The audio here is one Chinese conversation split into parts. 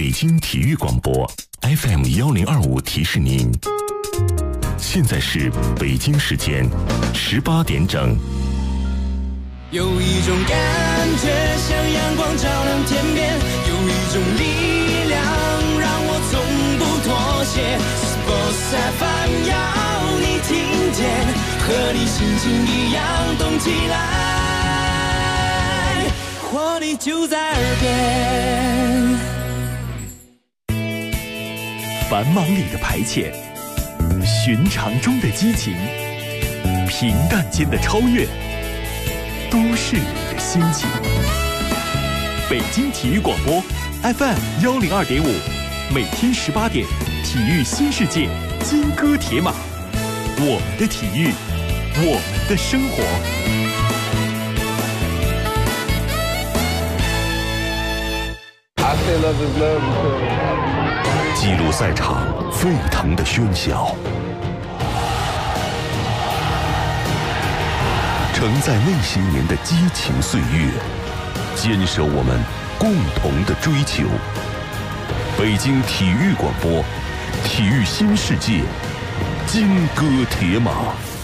北京体育广播 FM1025提示您，现在是北京时间18点整。 有一种感觉像阳光照亮天边，有一种力量让我从不妥协。Sports FM 要你听见，和你心情一样动起来，活力就在耳边。 繁忙里的排遣，寻常中的激情，平淡间的超越，都市里的心情。北京体育广播 FM102.5，每天18点，体育新世界，金戈铁马，我们的体育，我们的生活。 记录赛场沸腾的喧嚣，承载那些年的激情岁月，坚守我们共同的追求。北京体育广播，体育新世界，金戈铁马。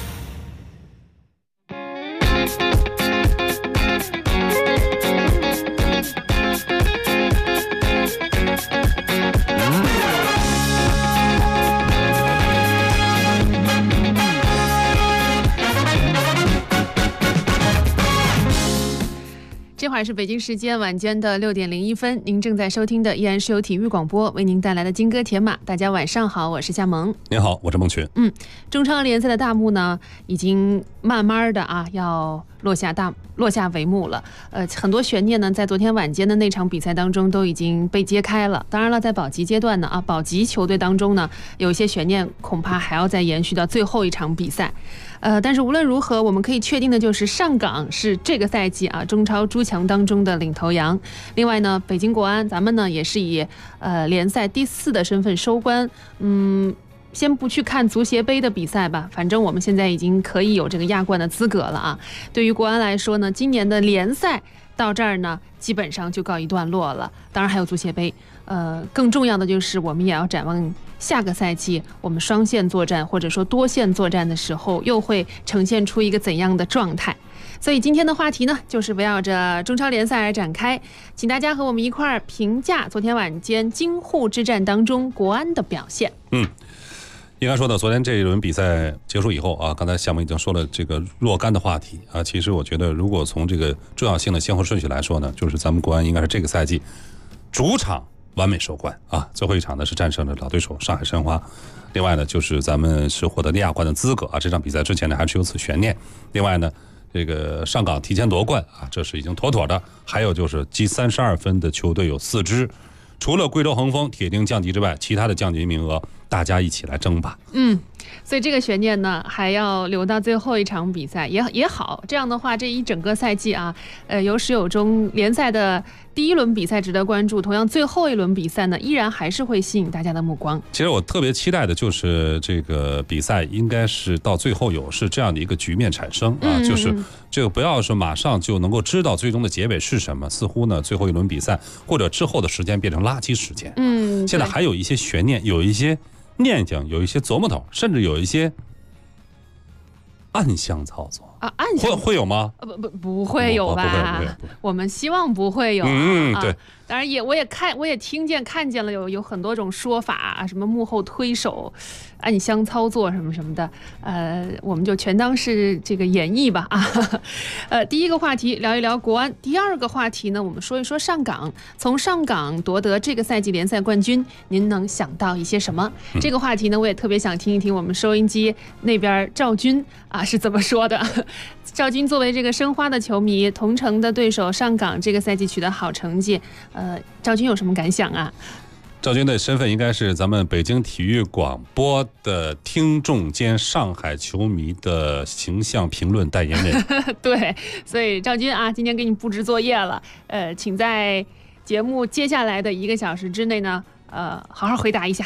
这会儿是北京时间晚间的6点01分，您正在收听的依然是由体育广播为您带来的金戈铁马。大家晚上好，我是夏萌。 您好，我是孟群。 中超联赛的大幕呢，已经慢慢的要落下帷幕了。很多悬念呢，在昨天晚间的那场比赛当中都已经被揭开了。当然了，在保级阶段呢，保级球队当中呢，有一些悬念恐怕还要再延续到最后一场比赛。但是无论如何，我们可以确定的就是上港是这个赛季中超诸强当中的领头羊。另外呢，北京国安咱们呢也是以联赛第4的身份收官。先不去看足协杯的比赛吧，反正我们现在已经可以有这个亚冠的资格了啊。对于国安来说呢，今年的联赛到这儿呢，基本上就告一段落了。当然还有足协杯，更重要的就是我们也要展望下个赛季，我们双线作战或者说多线作战的时候，又会呈现出一个怎样的状态？所以今天的话题呢，就是围绕着中超联赛而展开，请大家和我们一块儿评价昨天晚间京沪之战当中国安的表现。 应该说呢，昨天这一轮比赛结束以后刚才夏萌已经说了这个若干的话题其实我觉得，如果从这个重要性的先后顺序来说呢，就是咱们国安应该是这个赛季主场完美收官最后一场呢是战胜了老对手上海申花。另外呢，就是咱们是获得亚冠的资格这场比赛之前呢还是有此悬念。另外呢，这个上港提前夺冠这是已经妥妥的。还有就是积32分的球队有4支，除了贵州恒丰铁定降级之外，其他的降级名额大家一起来争吧。 所以这个悬念呢，还要留到最后一场比赛也好。这样的话，这一整个赛季有始有终。联赛的第1轮比赛值得关注，同样最后一轮比赛呢，依然还是会吸引大家的目光。 其实我特别期待的就是这个比赛应该是到最后是这样的一个局面产生就是这个不要说马上就能够知道最终的结尾是什么，似乎呢最后一轮比赛或者之后的时间变成垃圾时间。现在还有一些悬念，有一些念想，有一些琢磨头，甚至有一些暗箱操作暗箱会有吗？ 不会有吧？ 不会。 我们希望不会有对。 当然我也听见看见了有很多种说法什么幕后推手、暗箱操作什么什么的，我们就全当是这个演绎吧第一个话题聊一聊国安，第二个话题呢，我们说一说上港。从上港夺得这个赛季联赛冠军，您能想到一些什么？这个话题呢，我也特别想听一听我们收音机那边赵军是怎么说的。赵军作为这个申花的球迷，同城的对手上港这个赛季取得好成绩，赵军有什么感想啊？ 赵军的身份应该是咱们北京体育广播的听众兼上海球迷的形象评论代言人。 对，所以赵军今天给你布置作业了，请在节目接下来的1个小时之内呢，好好回答一下。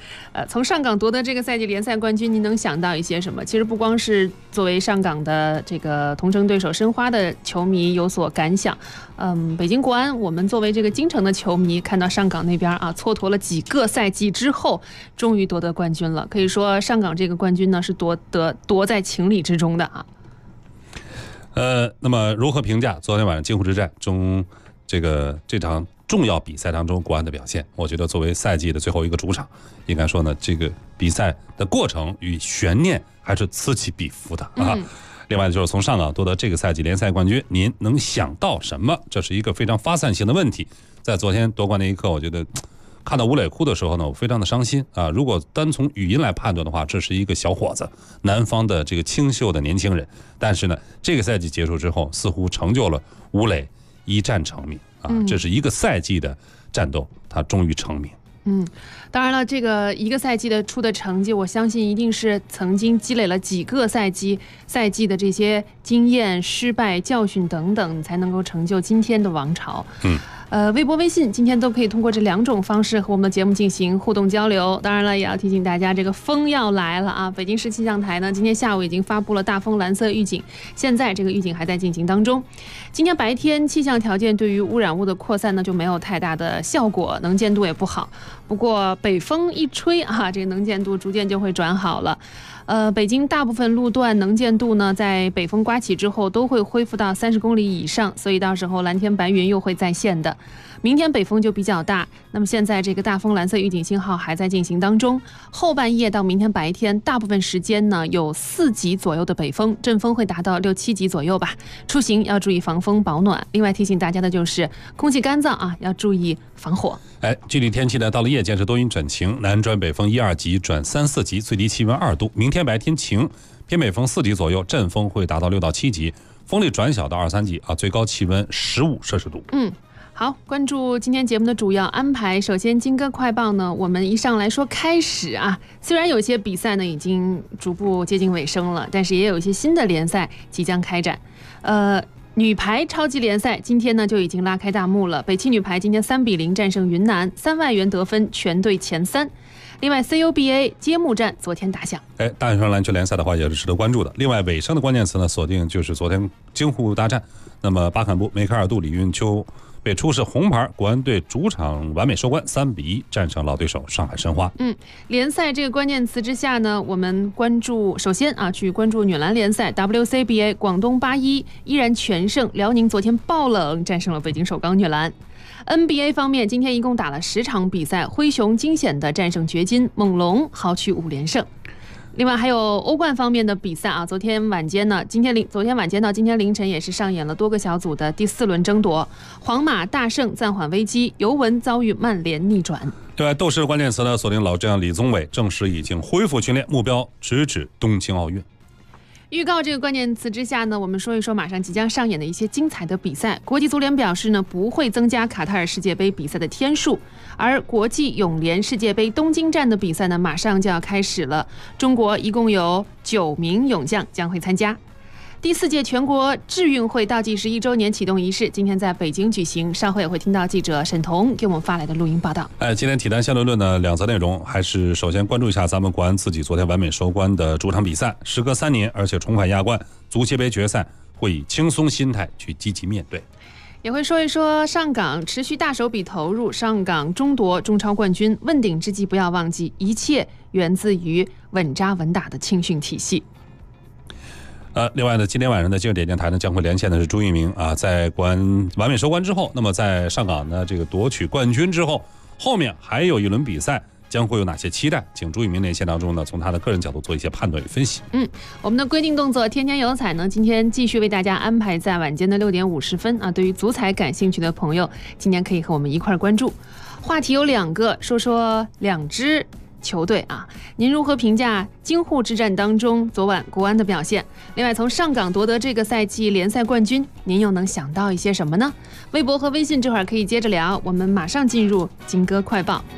从上港夺得这个赛季联赛冠军，您能想到一些什么？其实不光是作为上港的这个同城对手申花的球迷有所感想，北京国安，我们作为这个京城的球迷，看到上港那边啊，蹉跎了几个赛季之后，终于夺得冠军了。可以说，上港这个冠军呢是夺在情理之中的啊。 那么如何评价昨天晚上京沪之战中这场重要比赛当中国安的表现？我觉得作为赛季的最后一个主场，应该说呢，这个比赛的过程与悬念还是此起彼伏的啊。另外就是从上港夺得这个赛季联赛冠军，您能想到什么？这是一个非常发散性的问题。在昨天夺冠那一刻，我觉得看到吴磊哭的时候呢，我非常的伤心啊！如果单从语音来判断的话，这是一个小伙子，南方的这个清秀的年轻人。但是呢，这个赛季结束之后，似乎成就了吴磊一战成名啊！这是一个赛季的战斗，他终于成名。 当然了，这个一个赛季的出的成绩，我相信一定是曾经积累了几个赛季的这些经验、失败、教训等等，才能够成就今天的王朝。微博、微信今天都可以通过这2种方式和我们的节目进行互动交流。当然了，也要提醒大家，这个风要来了啊！北京市气象台呢，今天下午已经发布了大风蓝色预警，现在这个预警还在进行当中。今天白天气象条件对于污染物的扩散呢就没有太大的效果，能见度也不好。不过北风一吹啊，这个能见度逐渐就会转好了。北京大部分路段能见度呢，在北风刮起之后都会恢复到30公里以上，所以到时候蓝天白云又会再现的。明天北风就比较大，那么现在这个大风蓝色预警信号还在进行当中。后半夜到明天白天，大部分时间呢有4级左右的北风，阵风会达到6、7级左右吧。出行要注意防风保暖。另外提醒大家的就是空气干燥啊，要注意防火。 具体天气呢，到了夜间是多云转晴，南转北风1、2级转3、4级，最低气温2度。明天白天晴，偏北风4级左右，阵风会达到6到7级，风力转小到2、3级啊，最高气温15摄氏度。 好，关注今天节目的主要安排。首先，金歌快报呢，我们一上来说开始啊，虽然有些比赛呢已经逐步接近尾声了，但是也有一些新的联赛即将开展。女排超级联赛今天呢就已经拉开大幕了，北汽女排今天3比0战胜云南，3外援得分，全队前3。另外 CUBA 揭幕战昨天打响。 大学生篮球联赛的话也是值得关注的。另外尾声的关键词呢，锁定就是昨天京沪大战。那么巴坎布、梅开二度、李运秋被出示红牌，国安队主场完美收官，3比1战胜老对手上海申花。 联赛这个关键词之下呢，我们首先去关注女篮联赛 WCBA， 广东81依然全胜，辽宁昨天爆冷战胜了北京首钢女篮。NBA 方面，今天一共打了10场比赛，灰熊惊险的战胜掘金，猛龙豪取5连胜。另外还有欧冠方面的比赛啊，昨天晚间到今天凌晨也是上演了多个小组的第4轮争夺，皇马大胜暂缓危机，尤文遭遇曼联逆转。 对，斗士关键词呢，锁定老将李宗伟证实已经恢复训练，目标直指东京奥运。 预告这个关键词之下呢，我们说一说马上即将上演的一些精彩的比赛。国际足联表示呢，不会增加卡塔尔世界杯比赛的天数，而国际泳联世界杯东京站的比赛呢，马上就要开始了。中国一共有9名泳将将会参加。第4届全国智运会倒计时1周年启动仪式今天在北京举行，稍后也会听到记者沈彤给我们发来的录音报道。 今天体坛相对论呢，2则内容，还是首先关注一下咱们国安自己昨天完美收官的主场比赛，时隔3年，而且重返亚冠，足协杯决赛会以轻松心态去积极面对。 也会说一说上港持续大手笔投入，上港争夺中超冠军，问鼎之际不要忘记，一切源自于稳扎稳打的青训体系。 另外呢，今天晚上的今日点电台呢将会连线的是朱一鸣啊，在国安完美收官之后，那么在上港呢这个夺取冠军之后，后面还有一轮比赛，将会有哪些期待？请朱一鸣连线当中呢，从他的个人角度做一些判断与分析。 我们的规定动作天天有彩呢，今天继续为大家安排在晚间的6点50分啊。对于足彩感兴趣的朋友，今天可以和我们一块关注。话题有2个，说说2支球队啊，您如何评价京沪之战当中昨晚国安的表现？另外，从上港夺得这个赛季联赛冠军，您又能想到一些什么呢？微博和微信这会儿可以接着聊，我们马上进入金歌快报。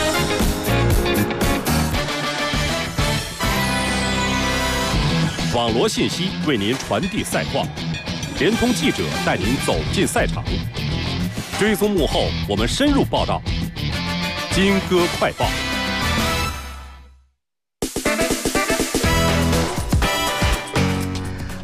网罗信息为您传递赛况，联通记者带您走进赛场，追踪幕后，我们深入报道。金歌快报。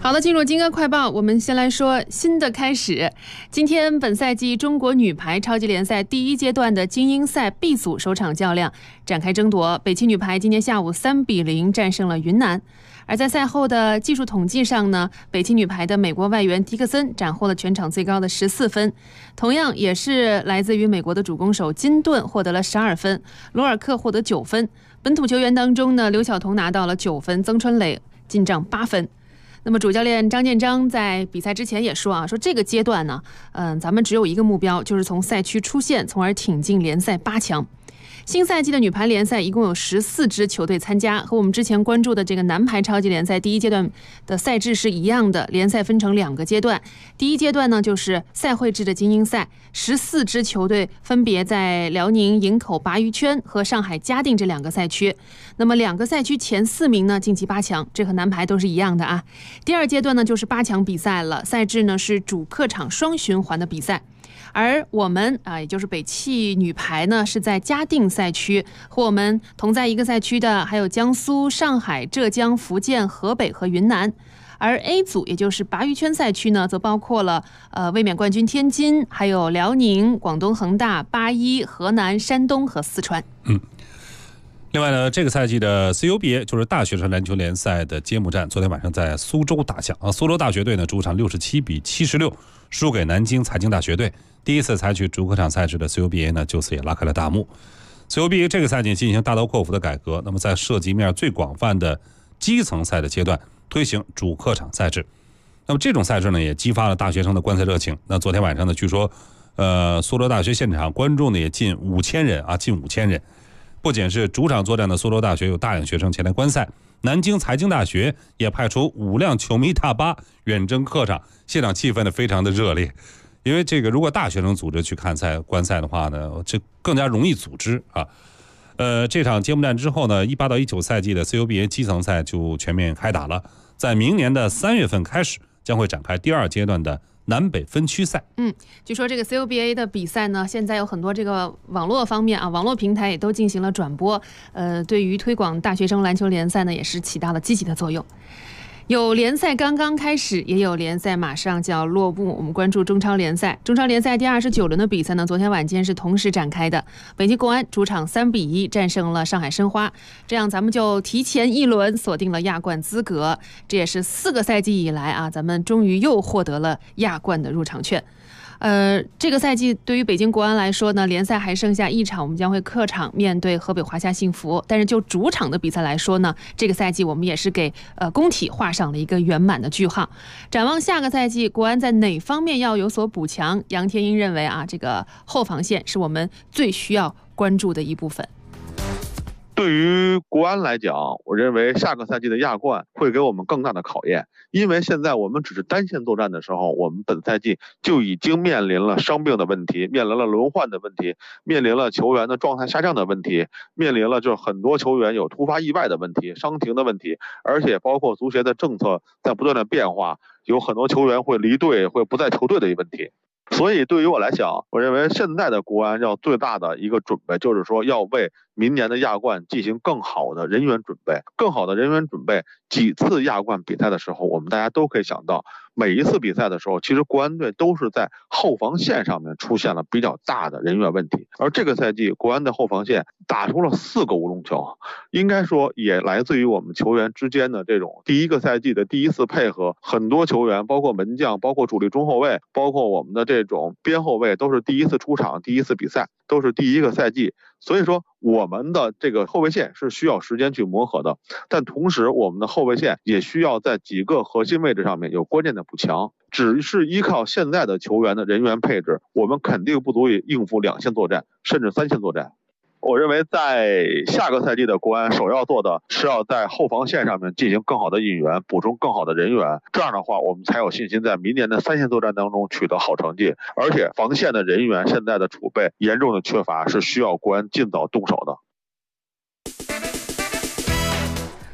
好的，进入金歌快报，我们先来说新的开始。今天本赛季中国女排超级联赛第一阶段的精英赛 B 组首场较量展开争夺，北汽女排今天下午3-0战胜了云南。而在赛后的技术统计上呢，北汽女排的美国外援迪克森斩获了全场最高的14分，同样也是来自于美国的主攻手金顿获得了12分，罗尔克获得9分。本土球员当中呢，刘晓彤拿到了9分，曾春蕾进账8分。那么主教练张建章在比赛之前也说说这个阶段呢，咱们只有一个目标，就是从赛区出线，从而挺进联赛8强。新赛季的女排联赛一共有14支球队参加，和我们之前关注的这个男排超级联赛第一阶段的赛制是一样的。联赛分成2个阶段，第一阶段呢就是赛会制的精英赛，14支球队分别在辽宁营口鲅鱼圈和上海嘉定这2个赛区。那么2个赛区前4名呢晋级8强，这和男排都是一样的啊。第二阶段呢就是8强比赛了，赛制呢是主客场双循环的比赛。而我们也就是北汽女排呢，是在嘉定赛区，和我们同在一个赛区的还有江苏、上海、浙江、福建、河北和云南。而 A 组也就是鲅鱼圈赛区呢，则包括了卫冕冠军天津，还有辽宁、广东恒大、81、河南、山东和四川。 另外呢，这个赛季的 CUBA 就是大学生篮球联赛的揭幕战，昨天晚上在苏州打响苏州大学队呢主场67-76输给南京财经大学队。第一次采取主客场赛制的 CUBA 呢，就此也拉开了大幕。CUBA 这个赛季进行大刀阔斧的改革，那么在涉及面最广泛的基层赛的阶段推行主客场赛制。那么这种赛制呢，也激发了大学生的观赛热情。那昨天晚上呢，据说苏州大学现场观众呢也近5000人近5000人。不仅是主场作战的苏州大学有大量学生前来观赛，南京财经大学也派出5辆球迷大巴远征客场，现场气氛呢非常的热烈。因为这个如果大学生组织去看赛观赛的话呢，这更加容易组织这场揭幕战之后呢，18到19赛季的 CUBA 基层赛就全面开打了，在明年的3月份开始将会展开第2阶段的南北分区赛。 据说这个 CUBA 的比赛呢，现在有很多这个网络方面网络平台也都进行了转播，对于推广大学生篮球联赛呢，也是起到了积极的作用。有联赛刚刚开始，也有联赛马上就要落幕。我们关注中超联赛，中超联赛第29轮的比赛呢，昨天晚间是同时展开的。北京国安主场3-1战胜了上海申花，这样咱们就提前1轮锁定了亚冠资格。这也是4个赛季以来咱们终于又获得了亚冠的入场券。这个赛季对于北京国安来说呢，联赛还剩下1场，我们将会客场面对河北华夏幸福。但是就主场的比赛来说呢，这个赛季我们也是给工体画上了一个圆满的句号。展望下个赛季，国安在哪方面要有所补强？杨天英认为这个后防线是我们最需要关注的一部分。 对于国安来讲，我认为下个赛季的亚冠会给我们更大的考验，因为现在我们只是单线作战的时候，我们本赛季就已经面临了伤病的问题，面临了轮换的问题，面临了球员的状态下降的问题，面临了就是很多球员有突发意外的问题、伤停的问题，而且包括足协的政策在不断的变化，有很多球员会离队、会不在球队的一个问题。所以对于我来讲，我认为现在的国安要最大的一个准备，就是说要为明年的亚冠进行更好的人员准备。更好的人员准备，几次亚冠比赛的时候，我们大家都可以想到，每一次比赛的时候，其实国安队都是在后防线上面出现了比较大的人员问题。而这个赛季国安的后防线打出了4个乌龙球，应该说也来自于我们球员之间的这种第一个赛季的第一次配合。很多球员，包括门将，包括主力中后卫，包括我们的这种边后卫，都是第一次出场，第一次比赛，都是第一个赛季。所以说我们的这个后卫线是需要时间去磨合的，但同时我们的后卫线也需要在几个核心位置上面有关键的补强。只是依靠现在的球员的人员配置，我们肯定不足以应付2线作战甚至3线作战。我认为在下个赛季的国安首要做的是要在后防线上面进行更好的引援，补充更好的人员，这样的话我们才有信心在明年的3线作战当中取得好成绩。而且防线的人员现在的储备严重的缺乏，是需要国安尽早动手的。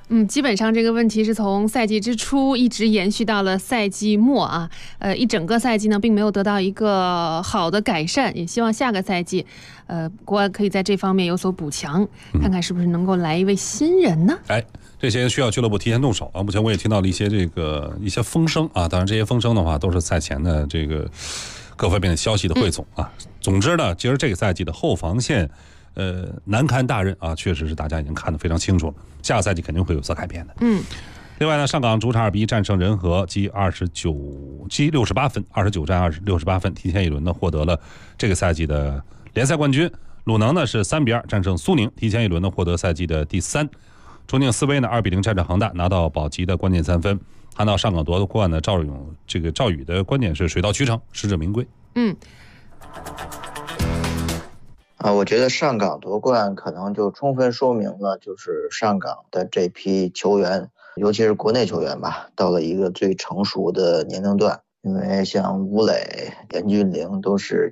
基本上这个问题是从赛季之初一直延续到了赛季末啊，一整个赛季呢并没有得到一个好的改善，也希望下个赛季，国安可以在这方面有所补强，看看是不是能够来一位新人呢？ 这些需要俱乐部提前动手啊。目前我也听到了一些风声啊，当然这些风声的话都是赛前的这个各方面的消息的汇总啊。总之呢，其实这个赛季的后防线。难堪大任啊，确实是大家已经看得非常清楚了。下个赛季肯定会有所改变的。另外呢，上港主场2-1战胜仁和，积68分，29战68分，提前一轮呢获得了这个赛季的联赛冠军。鲁能呢是3-2战胜苏宁，提前一轮呢获得赛季的第3。重庆斯威呢2-0战胜恒大，拿到保级的关键3分。谈到上港夺冠呢，赵宇的观点是水到渠成，实至名归。 我觉得上港夺冠可能就充分说明了，就是上港的这批球员，尤其是国内球员吧，到了一个最成熟的年龄段。因为像吴磊、严俊凌都是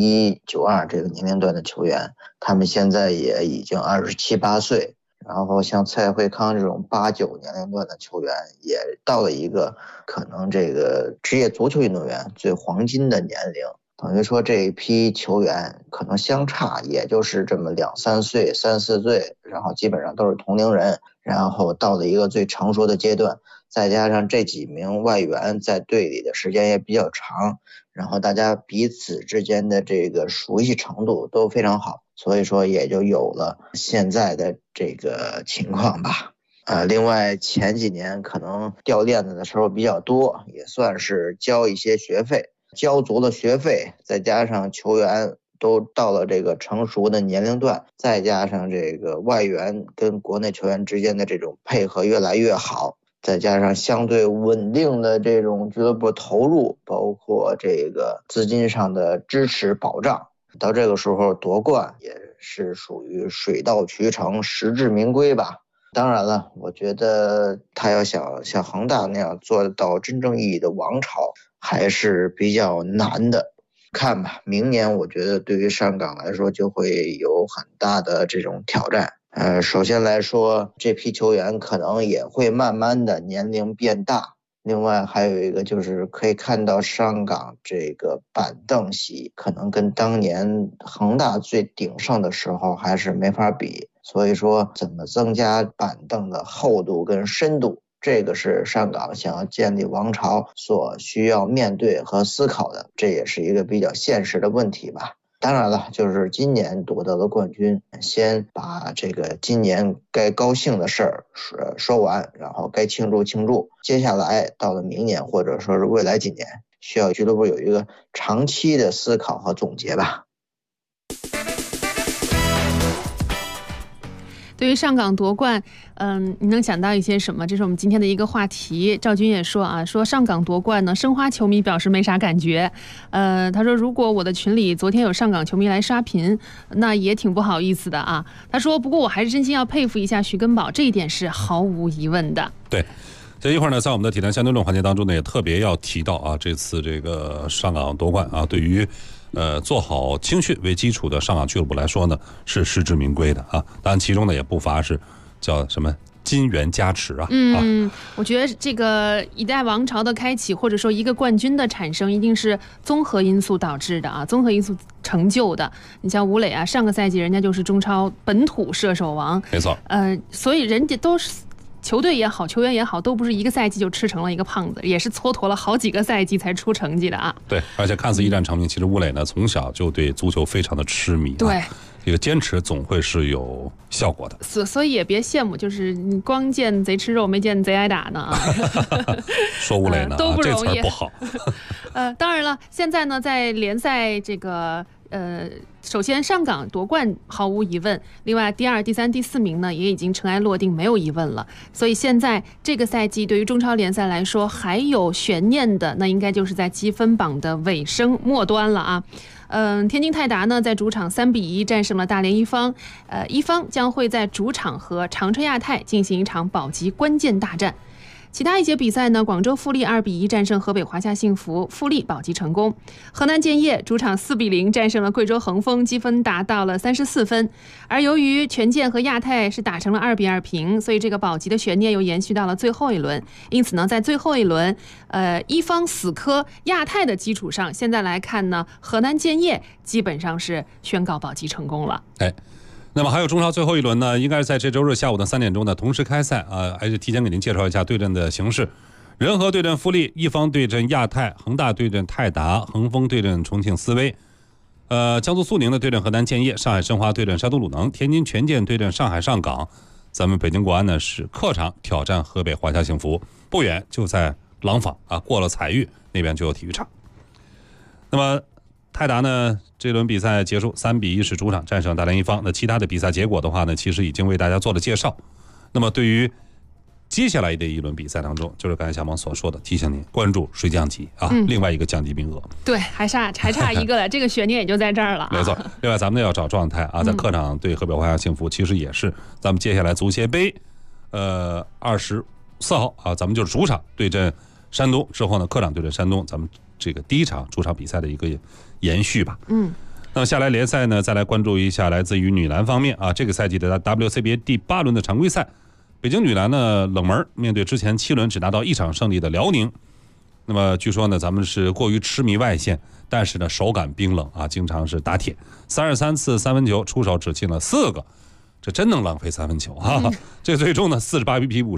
91、92这个年龄段的球员，他们现在也已经27、28岁。然后像蔡慧康这种8、9年龄段的球员，也到了一个可能这个职业足球运动员最黄金的年龄。等于说这一批球员可能相差也就是这么2、3岁、3、4岁，然后基本上都是同龄人，然后到了一个最成熟的阶段，再加上这几名外援在队里的时间也比较长，然后大家彼此之间的这个熟悉程度都非常好，所以说也就有了现在的这个情况吧。另外前几年可能掉链子的时候比较多，也算是交一些学费。交足了学费，再加上球员都到了这个成熟的年龄段，再加上这个外援跟国内球员之间的这种配合越来越好，再加上相对稳定的这种俱乐部投入，包括这个资金上的支持保障，到这个时候夺冠也是属于水到渠成，实至名归吧。当然了，我觉得他要想像恒大那样做到真正意义的王朝还是比较难的。看吧，明年我觉得对于上港来说就会有很大的这种挑战。首先来说，这批球员可能也会慢慢的年龄变大。另外还有一个就是可以看到上港这个板凳席可能跟当年恒大最鼎盛的时候还是没法比，所以说怎么增加板凳的厚度跟深度，这个是上港想要建立王朝所需要面对和思考的，这也是一个比较现实的问题吧。当然了，就是今年夺得了冠军，先把这个今年该高兴的事儿说完，然后该庆祝庆祝。接下来到了明年或者说是未来几年，需要俱乐部有一个长期的思考和总结吧。 对于上港夺冠，你能想到一些什么？这是我们今天的一个话题。赵军也说啊，说上港夺冠呢，申花球迷表示没啥感觉。他说如果我的群里昨天有上港球迷来刷屏，那也挺不好意思的啊。他说不过我还是真心要佩服一下徐根宝，这一点是毫无疑问的。 对。这一会儿呢，在我们的体坛相对论环节当中呢，也特别要提到啊，这次这个上港夺冠啊，对于做好青训为基础的上港俱乐部来说呢，是实至名归的啊。当然，其中呢也不乏是叫什么金元加持啊。 我觉得这个一代王朝的开启，或者说一个冠军的产生，一定是综合因素导致的啊，综合因素成就的。你像吴磊啊，上个赛季人家就是中超本土射手王， 没错。 所以人家都是。球队也好，球员也好，都不是一个赛季就吃成了一个胖子，也是蹉跎了好几个赛季才出成绩的啊。 对，而且看似一战成名，其实吴磊呢从小就对足球非常的痴迷。 对， 这个坚持总会是有效果的。 所以也别羡慕，就是你光见贼吃肉，没见贼挨打呢啊。 说吴磊呢， 都不容易， 这词儿不好。 当然了，现在呢，在联赛这个。首先上港夺冠毫无疑问，另外第2、第3、第4名呢也已经尘埃落定，没有疑问了。所以现在这个赛季对于中超联赛来说还有悬念的，那应该就是在积分榜的尾声末端了啊。天津泰达呢在主场3-1战胜了大连一方，一方将会在主场和长春亚泰进行一场保级关键大战。 其他一些比赛呢，广州富力2-1战胜河北华夏幸福，富力保级成功。河南建业主场4-0战胜了贵州恒丰，积分达到了34分。而由于权健和亚太是打成了2-2平，所以这个保级的悬念又延续到了最后一轮。因此呢，在最后一轮，一方死磕亚太的基础上，现在来看呢，河南建业基本上是宣告保级成功了。 那么还有中超最后一轮呢，应该是在这周日下午的3点钟的同时开赛啊，还是提前给您介绍一下对阵的形式。仁和对阵富力，一方对阵亚太，恒大对阵泰达，恒丰对阵重庆斯威。江苏苏宁的对阵河南建业，上海申花对阵山东鲁能，天津权健对阵上海上港。咱们北京国安呢是客场挑战河北华夏幸福，不远就在廊坊啊，过了彩玉那边就有体育场。那么泰达呢，这轮比赛结束3-1是主场战胜大连一方。那其他的比赛结果的话呢，其实已经为大家做了介绍。那么对于接下来的一轮比赛当中，就是刚才小王所说的，提醒您关注谁降级啊，另外一个降级名额。 对，还差一个了，这个悬念也就在这儿了。 没错，另外咱们要找状态啊，在客场对河北华夏幸福，其实也是咱们接下来足协杯，24号啊，咱们就是主场对阵山东，之后呢客场对阵山东，咱们这个第一场主场比赛的一个延续吧。那么下来联赛呢，再来关注一下来自于女篮方面啊，这个赛季的 WCBA 第8轮的常规赛。北京女篮呢冷门，面对之前7轮只拿到1场胜利的辽宁。那么据说呢，咱们是过于痴迷外线，但是呢手感冰冷啊，经常是打铁。33次三分球出手只进了4个，这真能浪费三分球啊！这最终呢48比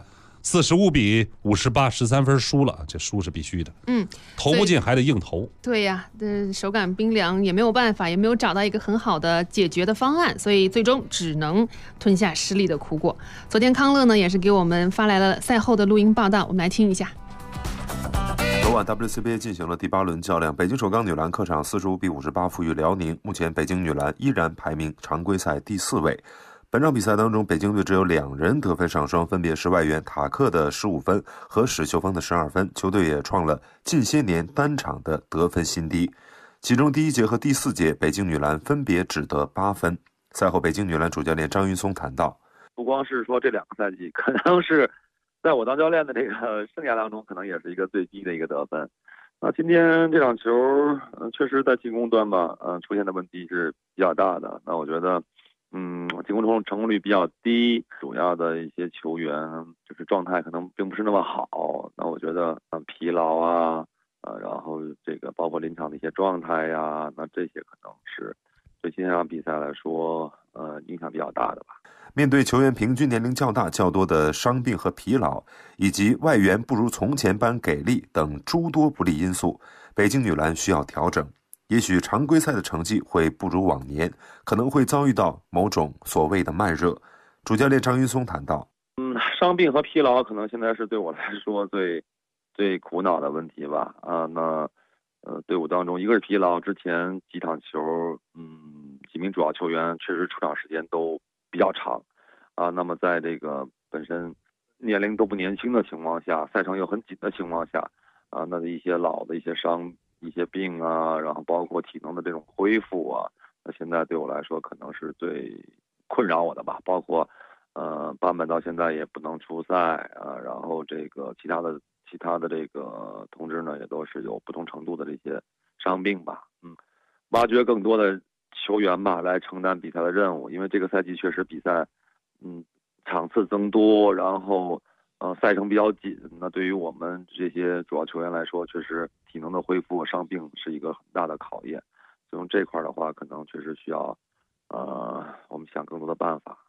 58。45比58，13分输了，这输是必须的。投不进还得硬投。 对呀，手感冰凉也没有办法，也没有找到一个很好的解决的方案，所以最终只能吞下失利的苦果。昨天康乐呢也是给我们发来了赛后的录音报道，我们来听一下。 昨晚 WCBA 进行了第8轮较量，北京首钢女篮客场45比58负于辽宁，目前北京女篮依然排名常规赛第4位。本场比赛当中，北京队只有2人得分上双，分别是外援塔克的15分和史秀芳的12分，球队也创了近些年单场的得分新低。其中第1节和第4节，北京女篮分别只得8分。赛后，北京女篮主教练张云松谈到， 不光是说这2个赛季，可能是在我当教练的这个生涯当中，可能也是一个最低的一个得分。那今天这场球，确实在进攻端吧，出现的问题是比较大的。那我觉得进攻成功率比较低，主要的一些球员就是状态可能并不是那么好。那我觉得疲劳啊，然后这个包括临场的一些状态呀，那这些可能是对今天这场比赛来说，影响比较大的吧。 面对球员平均年龄较大、较多的伤病和疲劳，以及外援不如从前般给力等诸多不利因素，北京女篮需要调整。也许常规赛的成绩会不如往年，可能会遭遇到某种所谓的慢热。主教练张云松谈到， 伤病和疲劳可能现在是对我来说最苦恼的问题吧。那队伍当中，一个是疲劳，之前几场球，几名主要球员确实出场时间都比较长，那么在这个本身年龄都不年轻的情况下，赛程又很紧的情况下，那一些老的一些伤。一些病啊，然后包括体能的这种恢复啊，那现在对我来说可能是最困扰我的吧。包括坂本到现在也不能出赛啊，然后这个其他的这个同志呢，也都是有不同程度的这些伤病吧。挖掘更多的球员吧，来承担比赛的任务，因为这个赛季确实比赛场次增多，然后赛程比较紧，那对于我们这些主要球员来说，确实体能的恢复、伤病是一个很大的考验。所以从这块的话，可能确实需要我们想更多的办法。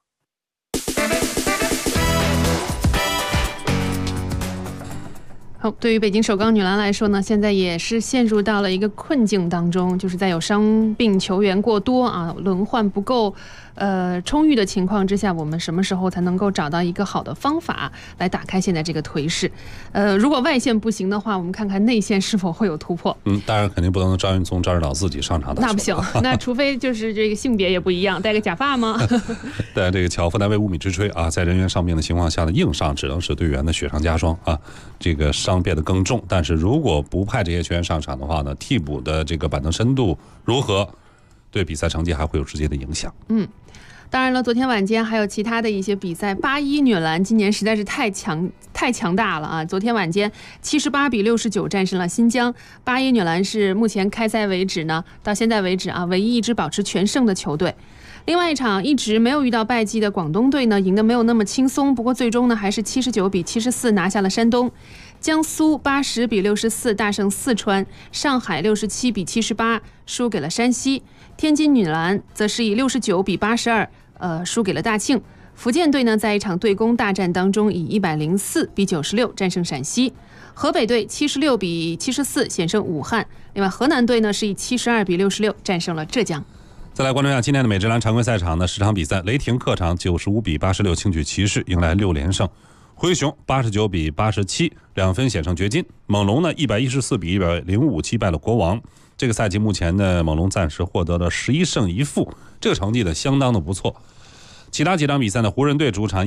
好，对于北京首钢女篮来说呢，现在也是陷入到了一个困境当中，就是在有伤病球员过多啊，轮换不够充裕的情况之下，我们什么时候才能够找到一个好的方法来打开现在这个颓势？如果外线不行的话，我们看看内线是否会有突破。 当然肯定不能张云松、张指导自己上场打球， 那不行，那除非就是这个性别也不一样，戴个假发吗？ 但这个巧妇难为无米之炊啊，在人员伤病的情况下呢，硬上只能是队员的雪上加霜啊，这个伤变得更重。但是如果不派这些球员上场的话呢，替补的这个板凳深度如何，对比赛成绩还会有直接的影响。 当然了，昨天晚间还有其他的一些比赛，81女篮今年实在是太强大了啊！昨天晚间78-69战胜了新疆。81女篮是目前开赛为止呢，到现在为止啊，唯一一支保持全胜的球队。另外一场一直没有遇到败绩的广东队呢，赢得没有那么轻松，不过最终呢还是79-74拿下了山东。江苏80-64大胜四川，上海67-78输给了山西。天津女篮则是以69-82输给了大庆。福建队呢在一场对攻大战当中以104-96战胜陕西。河北队76-74险胜武汉。另外河南队呢是以72-66战胜了浙江。 再来关注一下今天的美职篮常规赛场的10场比赛，雷霆客场95-86轻取骑士，迎来6连胜。灰熊89-872分险胜掘金。猛龙呢114-105击败了国王。这个赛季目前呢，猛龙暂时获得了11胜1负，这个成绩呢相当的不错。其他几场比赛呢，湖人队主场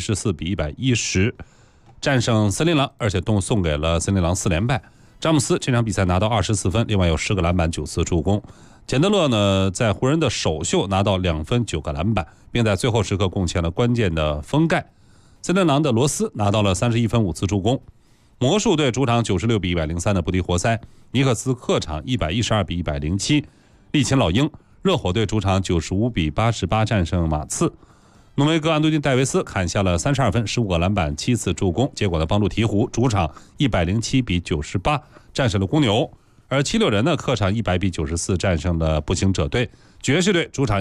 114-110战胜森林狼，而且送给了森林狼4连败。詹姆斯这场比赛拿到24分，另外有10个篮板9次助攻。简德勒呢在湖人的首秀拿到2分9个篮板，并在最后时刻贡献了关键的封盖。森林狼的罗斯拿到了31分5次助攻。魔术队主场96-103的不敌活塞。尼克斯客场112-107力擒老鹰。热火队主场95-88战胜马刺。诺维格安东尼戴维斯砍下了32分15个篮板7次助攻，结果呢帮助鹈鹕主场107-98战胜了公牛。而76人呢客场100-94战胜了步行者队。爵士队主场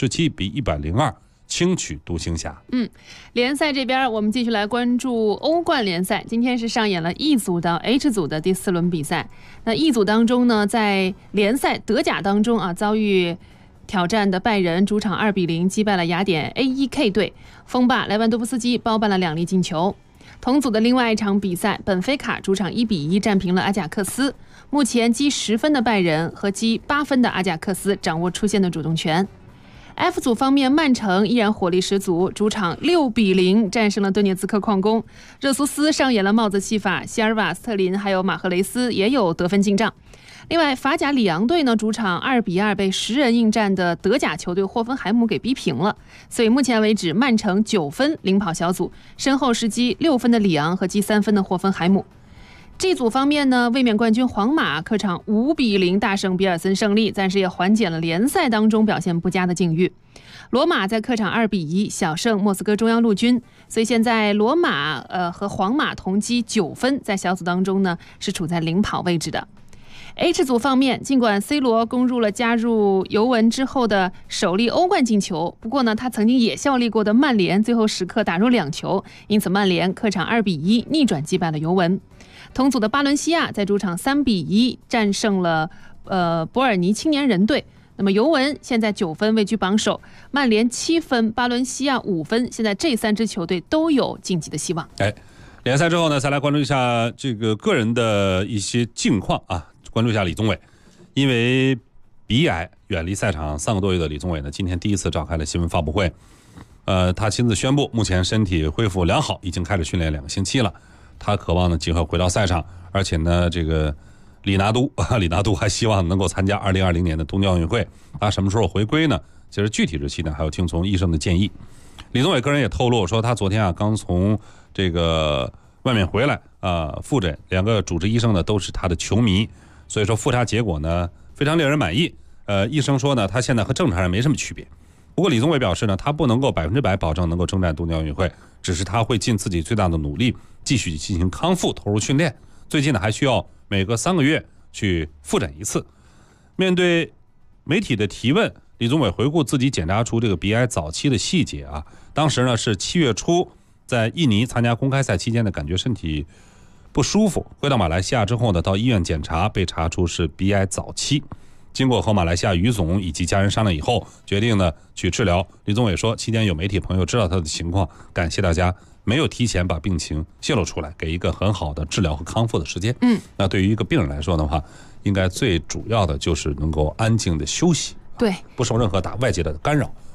117-102轻取独行侠。 联赛这边我们继续来关注欧冠联赛。今天是上演了 E 组到 H 组的第4轮比赛。那 E 组当中呢，在联赛德甲当中啊，遭遇挑战的拜仁主场2-0击败了雅典 AEK 队。锋霸莱万多夫斯基包办了2粒进球。同组的另外一场比赛，本菲卡主场1-1战平了阿贾克斯。目前积10分的拜仁和积8分的阿贾克斯掌握出线的主动权。F 组方面，曼城依然火力十足，主场6-0战胜了顿涅茨克矿工。热苏斯上演了帽子戏法，希尔瓦斯特林还有马赫雷斯也有得分进账。另外，法甲里昂队呢主场2-2被10人应战的德甲球队霍芬海姆给逼平了，所以目前为止，曼城9分领跑小组，身后是积6分的里昂和积3分的霍芬海姆。这组方面呢，卫冕冠军皇马客场5-0大胜比尔森胜利，暂时也缓解了联赛当中表现不佳的境遇。罗马在客场2-1小胜莫斯科中央陆军，所以现在罗马和皇马同积9分，在小组当中呢是处在领跑位置的。H 组方面，尽管 C 罗攻入了加入尤文之后的首粒欧冠进球，不过呢，他曾经也效力过的曼联最后时刻打入2球，因此曼联客场2-1逆转击败了尤文。同组的巴伦西亚在主场3-1战胜了伯尔尼青年人队。那么尤文现在9分位居榜首，曼联7分，巴伦西亚5分，现在这3支球队都有晋级的希望。 联赛之后呢，再来关注一下这个个人的一些近况啊。关注一下李宗伟，因为鼻癌远离赛场3个多月的李宗伟呢，今天第一次召开了新闻发布会。他亲自宣布，目前身体恢复良好，已经开始训练2个星期了。他渴望呢，今后回到赛场，而且呢，这个李拿督还希望能够参加2020年的东京奥运会。他什么时候回归呢？其实具体日期呢，还要听从医生的建议。李宗伟个人也透露说，他昨天啊刚从这个外面回来复诊，2个主治医生呢都是他的球迷。所以说复查结果呢非常令人满意。医生说呢，他现在和正常人没什么区别。不过李宗伟表示呢，他不能够100%保证能够征战东京奥运会，只是他会尽自己最大的努力，继续进行康复，投入训练。最近呢，还需要每隔3个月去复诊一次。面对媒体的提问，李宗伟回顾自己检查出这个鼻癌早期的细节啊。当时呢是7月初，在印尼参加公开赛期间呢，感觉身体不舒服，回到马来西亚之后呢，到医院检查，被查出是鼻癌早期。经过和马来西亚于总以及家人商量以后，决定呢去治疗。李宗伟说，期间有媒体朋友知道他的情况，感谢大家没有提前把病情泄露出来，给一个很好的治疗和康复的时间。那对于一个病人来说的话，应该最主要的就是能够安静的休息， 对， 不受任何外界的干扰。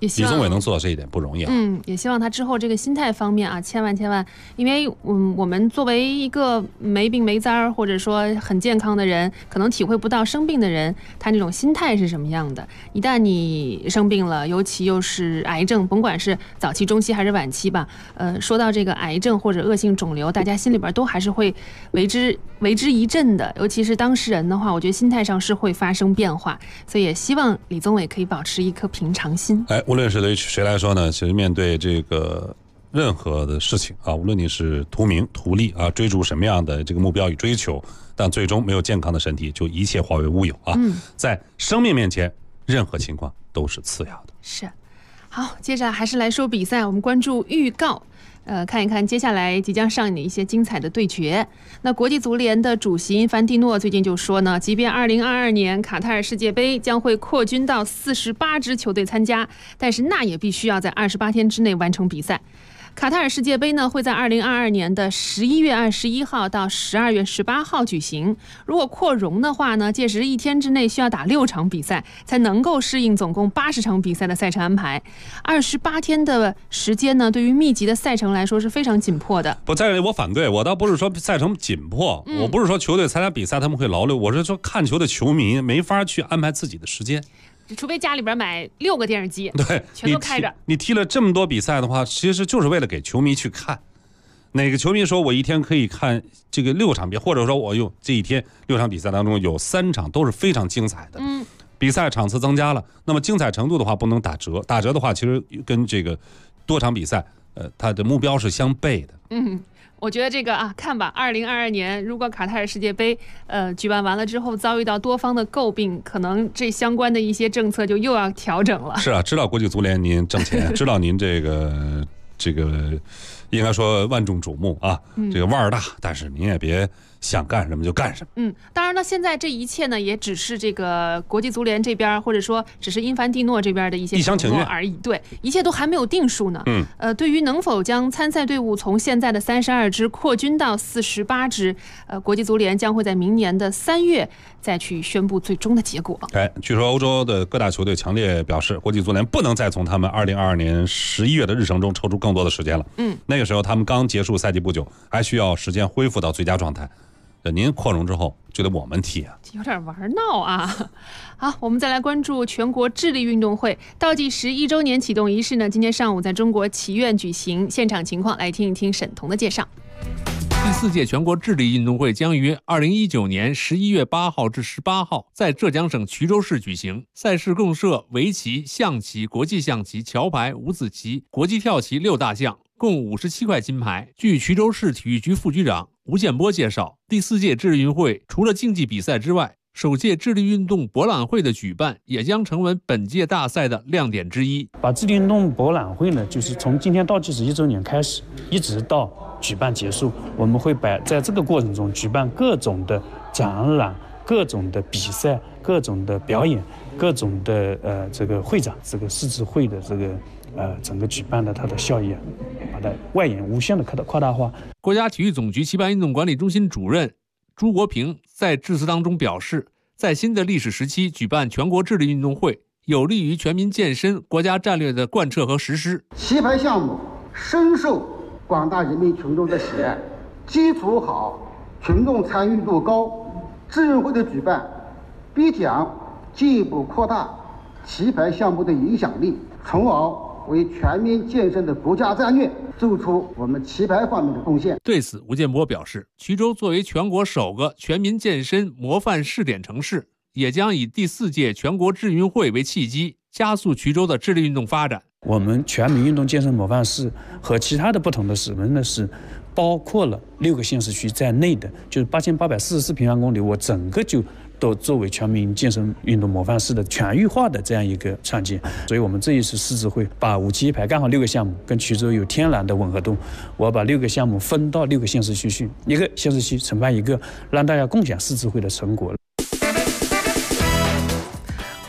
也希望李宗伟能做到这一点不容易啊。 也希望他之后这个心态方面啊，千万，因为我们作为一个没病没灾或者说很健康的人，可能体会不到生病的人他那种心态是什么样的。一旦你生病了，尤其又是癌症，甭管是早期、中期还是晚期吧，说到这个癌症或者恶性肿瘤，大家心里边都还是会为之一振的。尤其是当事人的话，我觉得心态上是会发生变化，所以也希望李宗伟可以保持一颗平常心。 无论是对谁来说呢，其实面对这个任何的事情啊，无论你是图名图利啊，追逐什么样的这个目标与追求，但最终没有健康的身体，就一切化为乌有啊。在生命面前，任何情况都是次要的。 是。好，接着还是来说比赛，我们关注预告。看一看接下来即将上演的一些精彩的对决。那国际足联的主席因凡蒂诺最近就说呢，即便2022年卡塔尔世界杯将会扩军到48支球队参加，但是那也必须要在28天之内完成比赛。卡塔尔世界杯呢会在2022年的11月21号到12月18号举行。如果扩容的话呢，届时一天之内需要打6场比赛，才能够适应总共80场比赛的赛程安排。28天的时间呢，对于密集的赛程来说是非常紧迫的。 不，在这里我反对，我倒不是说赛程紧迫，我不是说球队参加比赛他们会劳累，我是说看球的球迷没法去安排自己的时间。 除非家里边买6个电视机， 对， 全都开着。 你踢了这么多比赛的话，其实就是为了给球迷去看。哪个球迷说我一天可以看这个6场比赛，或者说我这一天6场比赛当中有3场都是非常精彩的。比赛场次增加了，那么精彩程度的话不能打折，打折的话其实跟这个多场比赛，它的目标是相悖的。 我觉得这个啊，看吧，2022年如果卡塔尔世界杯举办完了之后遭遇到多方的诟病，可能这相关的一些政策就又要调整了。 是啊，知道国际足联您挣钱，知道您这个应该说万众瞩目啊，这个腕儿大，但是您也别想干什么就干什么。 当然呢，现在这一切呢，也只是这个国际足联这边，或者说只是因凡蒂诺这边的一些承诺而已。对，一切都还没有定数呢。对于能否将参赛队伍从现在的32支扩军到48支，国际足联将会在明年的3月再去宣布最终的结果。 据说欧洲的各大球队强烈表示，国际足联不能再从他们2022年11月的日程中抽出更多的时间了。那个时候他们刚结束赛季不久，还需要时间恢复到最佳状态。您扩容之后就得我们踢啊， 有点玩闹啊。好，我们再来关注全国智力运动会倒计时1周年启动仪式呢，今天上午在中国棋院举行，现场情况来听一听沈彤的介绍。 第4届全国智力运动会将于2019年11月8号至18号在浙江省衢州市举行。赛事共设围棋、象棋、国际象棋、桥牌、五子棋、国际跳棋6大项，共57块金牌。据衢州市体育局副局长吴建波介绍，第4届智力运会除了竞技比赛之外，首届智力运动博览会的举办也将成为本届大赛的亮点之一。 把智力运动博览会呢，就是从今天倒计时1周年开始，一直到举办结束，我们会在这个过程中举办各种的展览、各种的比赛、各种的表演、各种的这个会长，这个世智会的这个整个举办的它的效益啊，把它外延无限的夸大化。 国家体育总局棋盘运动管理中心主任朱国平在致辞当中表示，在新的历史时期举办全国智力运动会，有利于全民健身国家战略的贯彻和实施。 棋牌项目深受广大人民群众的喜爱，基础好，群众参与度高，智运会的举办必将进一步扩大棋牌项目的影响力，从而为全民健身的国家战略做出我们棋牌方面的贡献。 对此，吴建波表示，衢州作为全国首个全民健身模范试点城市，也将以第4届全国智运会为契机，加速衢州的智力运动发展。 我们全民运动健身模范市和其他的不同的市们呢，是包括了6个县市区在内的，就是8844平方公里，我整个就都作为全民健身运动模范市的全域化的这样一个创建。所以我们这一次世智会把5棋1牌刚好6个项目跟衢州有天然的吻合度，我把6个项目分到6个县市区去，一个县市区承办一个，让大家共享世智会的成果。 我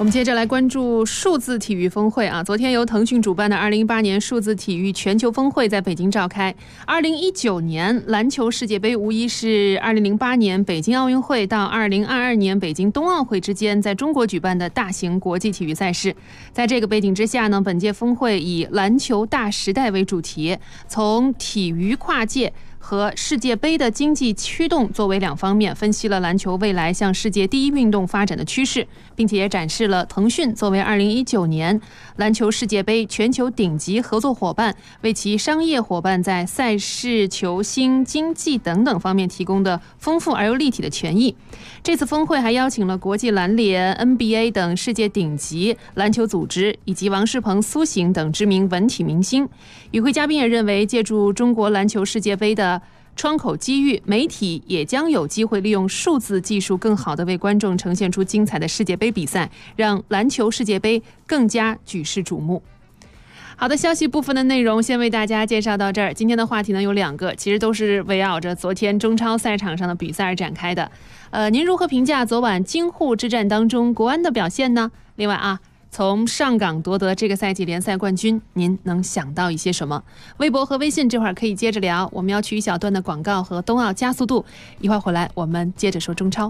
我们接着来关注数字体育峰会啊。昨天由腾讯主办的2018年数字体育全球峰会在北京召开。2019年篮球世界杯无疑是2008年北京奥运会到2022年北京冬奥会之间在中国举办的大型国际体育赛事。在这个背景之下呢，本届峰会以篮球大时代为主题，从体育跨界和世界杯的经济驱动作为两方面，分析了篮球未来向世界第一运动发展的趋势，并且也展示了腾讯作为2019年篮球世界杯全球顶级合作伙伴，为其商业伙伴在赛事、球星、经济等等方面提供的丰富而又立体的权益。这次峰会还邀请了国际篮联、NBA 等世界顶级篮球组织，以及王仕鹏、苏醒等知名文体明星。与会嘉宾也认为，借助中国篮球世界杯的窗口机遇，媒体也将有机会利用数字技术更好地为观众呈现出精彩的世界杯比赛，让篮球世界杯更加举世瞩目。好的，消息部分的内容先为大家介绍到这儿。今天的话题呢有2个，其实都是围绕着昨天中超赛场上的比赛而展开的。您如何评价昨晚京沪之战当中国安的表现呢？另外啊，从上港夺得这个赛季联赛冠军，您能想到一些什么？微博和微信这会儿可以接着聊，我们要去一小段的广告和冬奥加速度，一会儿回来我们接着说中超。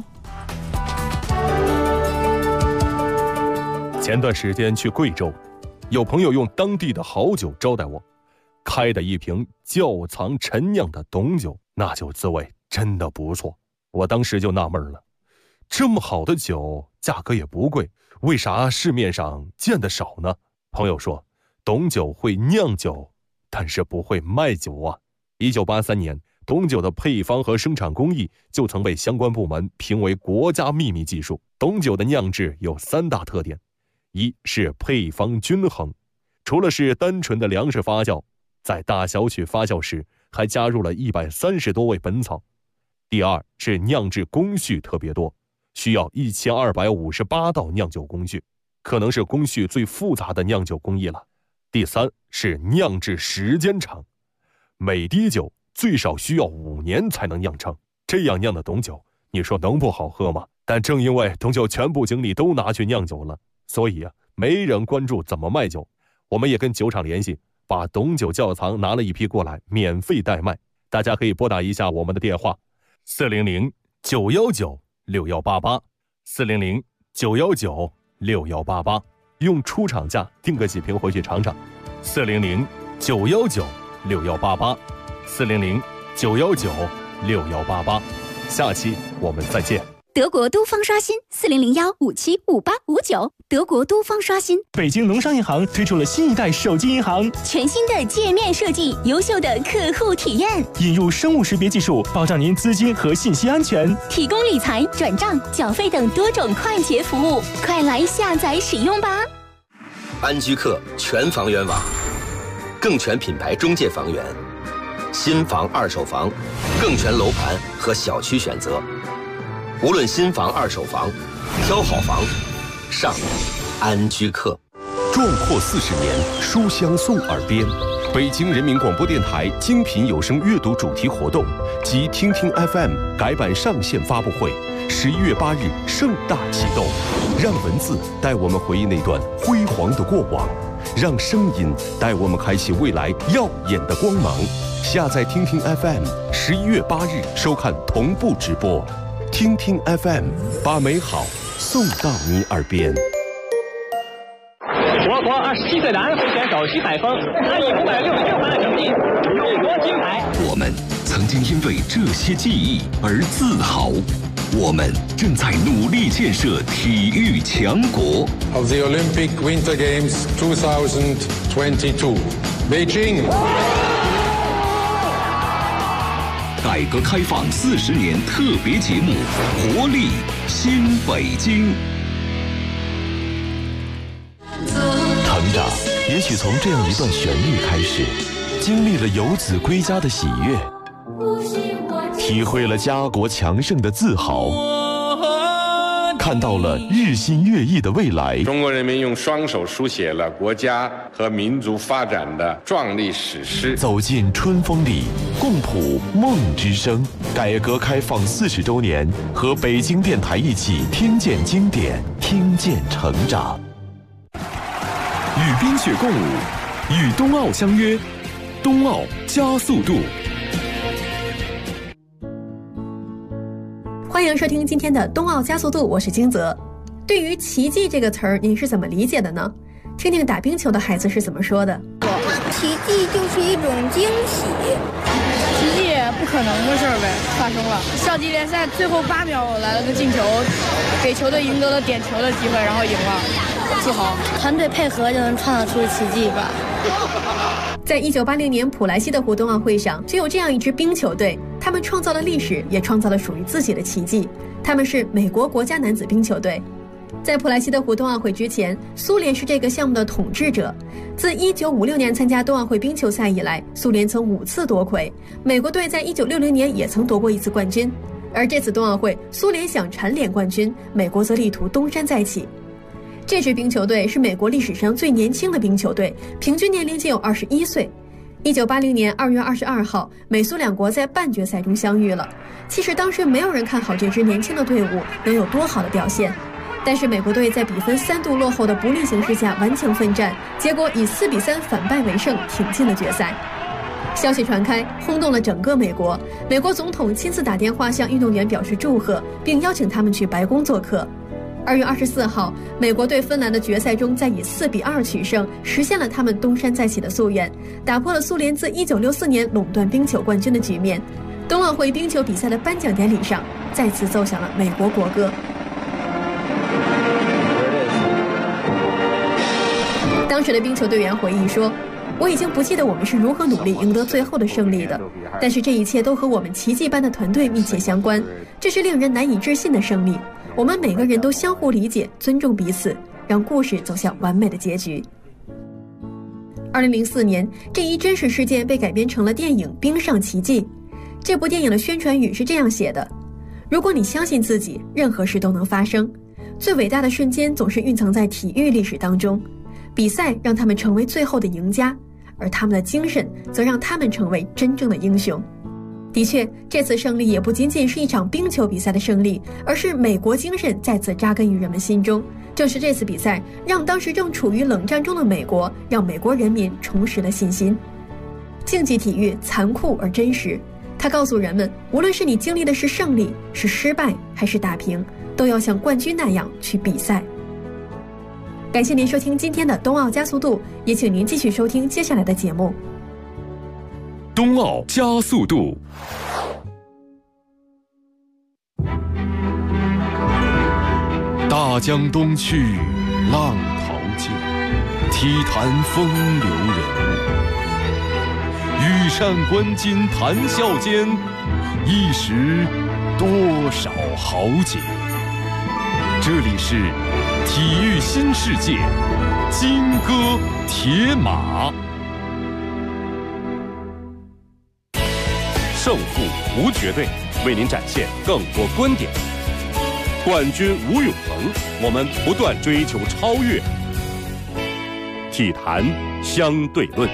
前段时间去贵州，有朋友用当地的好酒招待我，开的一瓶窖藏陈酿的董酒，那酒滋味真的不错。我当时就纳闷了，这么好的酒价格也不贵，为啥市面上见得少呢？朋友说，董酒会酿酒，但是不会卖酒啊。1983年，董酒的配方和生产工艺就曾被相关部门评为国家秘密技术。董酒的酿制有3大特点：一是配方均衡，除了是单纯的粮食发酵，在大小曲发酵时还加入了130多味本草。第二是酿制工序特别多，需要1258道酿酒工序，可能是工序最复杂的酿酒工艺了。第三是酿制时间长，每滴酒最少需要5年才能酿成。这样酿的董酒，你说能不好喝吗？但正因为董酒全部精力都拿去酿酒了，所以没人关注怎么卖酒。我们也跟酒厂联系，把董酒窖藏拿了一批过来，免费代卖。大家可以拨打一下我们的电话，400-919-6188，400-919-6188，用出厂价订个几瓶回去尝尝。400-919-6188，400-919-6188。下期我们再见。 德国都方刷新40015755859，德国都方刷新。 北京农商银行推出了新一代手机银行， 全新的界面设计，优秀的客户体验， 引入生物识别技术，保障您资金和信息安全， 提供理财、转账、缴费等多种快捷服务，快来下载使用吧！ 安居客全房源网，更全品牌中介房源，新房、二手房，更全楼盘和小区选择。无论新房、二手房，挑好房，上安居客。 壮阔40年，书香送耳边。北京人民广播电台精品有声阅读主题活动及听听 FM 改版上线发布会，11月8日盛大启动。让文字带我们回忆那段辉煌的过往，让声音带我们开启未来耀眼的光芒。下载听听 FM，11月8日收看同步直播。听听 FM， 把美好送到你耳边。 我国27岁的安徽选手徐海峰，他以566分的成绩勇夺金牌。 我们曾经因为这些记忆而自豪，我们正在努力建设体育强国。 Of the Olympic Winter Games 2022, Beijing。 改革开放40年特别节目《活力新北京》。成长也许从这样一段旋律开始，经历了游子归家的喜悦，体会了家国强盛的自豪，看到了日新月异的未来。 中国人民用双手书写了国家和民族发展的壮丽史诗。 走进春风里，共谱梦之声。改革开放40周年，和北京电台一起听见经典， 听见成长。与冰雪共舞，与冬奥相约，冬奥加速度。 欢迎收听今天的冬奥加速度，我是金泽。对于奇迹这个词儿，您是怎么理解的呢？听听打冰球的孩子是怎么说的。 奇迹就是一种惊喜， 奇迹不可能的事儿呗，发生了。校际联赛最后8秒来了个进球，给球队赢得了点球的机会，然后赢了，自豪。 团队配合就能创造出奇迹吧。 在1980年普莱西的湖冬奥会上，就有这样一支冰球队，他们创造了历史，也创造了属于自己的奇迹。他们是美国国家男子冰球队。在普莱西的湖冬奥会之前，苏联是这个项目的统治者。自1956年参加冬奥会冰球赛以来，苏联曾5次夺魁，美国队在1960年也曾夺过1次冠军。而这次冬奥会，苏联想蝉联冠军，美国则力图东山再起。这支冰球队是美国历史上最年轻的冰球队，平均年龄仅有21岁。1980年2月22号，美苏两国在半决赛中相遇了。其实当时没有人看好这支年轻的队伍能有多好的表现，但是美国队在比分3度落后的不利形势下顽强奋战，结果以4比3反败为胜，挺进了决赛。消息传开，轰动了整个美国。美国总统亲自打电话向运动员表示祝贺，并邀请他们去白宫做客。2月24号，美国对芬兰的决赛中再以4比2取胜，实现了他们东山再起的夙愿，打破了苏联自1964年垄断冰球冠军的局面。冬奥会冰球比赛的颁奖典礼上，再次奏响了美国国歌。当时的冰球队员回忆说，我已经不记得我们是如何努力赢得最后的胜利的，但是这一切都和我们奇迹般的团队密切相关，这是令人难以置信的胜利。我们每个人都相互理解，尊重彼此，让故事走向完美的结局。2004年，这一真实事件被改编成了电影《冰上奇迹》。这部电影的宣传语是这样写的：如果你相信自己，任何事都能发生。最伟大的瞬间总是蕴藏在体育历史当中。比赛让他们成为最后的赢家，而他们的精神则让他们成为真正的英雄。的确，这次胜利也不仅仅是一场冰球比赛的胜利，而是美国精神再次扎根于人们心中。正是这次比赛，让当时正处于冷战中的美国，让美国人民重拾了信心。竞技体育残酷而真实，它告诉人们，无论是你经历的是胜利、是失败还是打平，都要像冠军那样去比赛。感谢您收听今天的冬奥加速度，也请您继续收听接下来的节目。 冬奥加速度。大江东去，浪淘尽，体坛风流人物。羽扇纶巾谈笑间，一时多少豪杰。这里是体育新世界，金戈铁马。胜负无绝对，为您展现更多观点。冠军无永恒，我们不断追求超越。体坛相对论。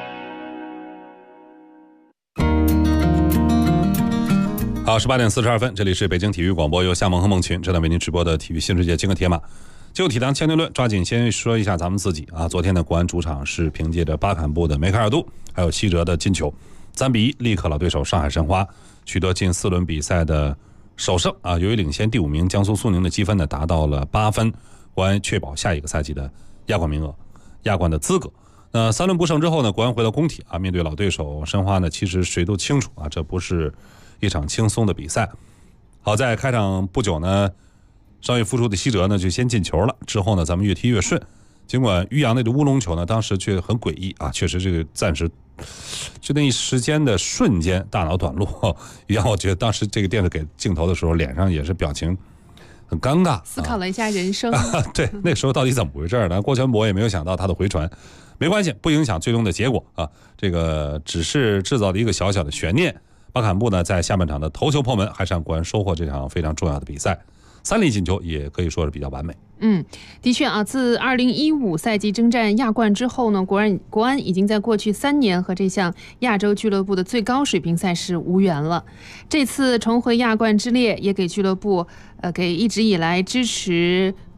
好，18点42分，这里是北京体育广播，由夏萌和孟群正在为您直播的体育新世界金戈铁马。就体坛相对论，抓紧先说一下咱们自己啊。昨天的国安主场是凭借着巴坎布的梅开二度，还有西哲的进球，3比1力克老对手上海申花，取得近4轮比赛的首胜啊。由于领先第5名江苏苏宁的积分呢达到了8分，国安确保下一个赛季的亚冠名额、亚冠的资格。那3轮不胜之后呢，国安回到工体啊，面对老对手申花呢，其实谁都清楚啊，这不是一场轻松的比赛。好在开场不久呢，伤愈复出的西哲呢就先进球了，之后呢咱们越踢越顺。尽管于洋那个乌龙球呢当时却很诡异啊，确实这个暂时就那一时间的瞬间大脑短路。于洋我觉得当时这个电视给镜头的时候，脸上也是表情很尴尬， 思考了一下人生。 对，那时候到底怎么回事呢？郭全博也没有想到他的回传，没关系，不影响最终的结果啊。这个只是制造了一个小小的悬念。巴坎布呢在下半场的头球破门，还是让国安收获这场非常重要的比赛。3粒进球也可以说是比较完美。 的确啊，自2015赛季征战亚冠之后呢，国安已经在过去3年和这项亚洲俱乐部的最高水平赛事无缘了。这次重回亚冠之列，也给俱乐部给一直以来支持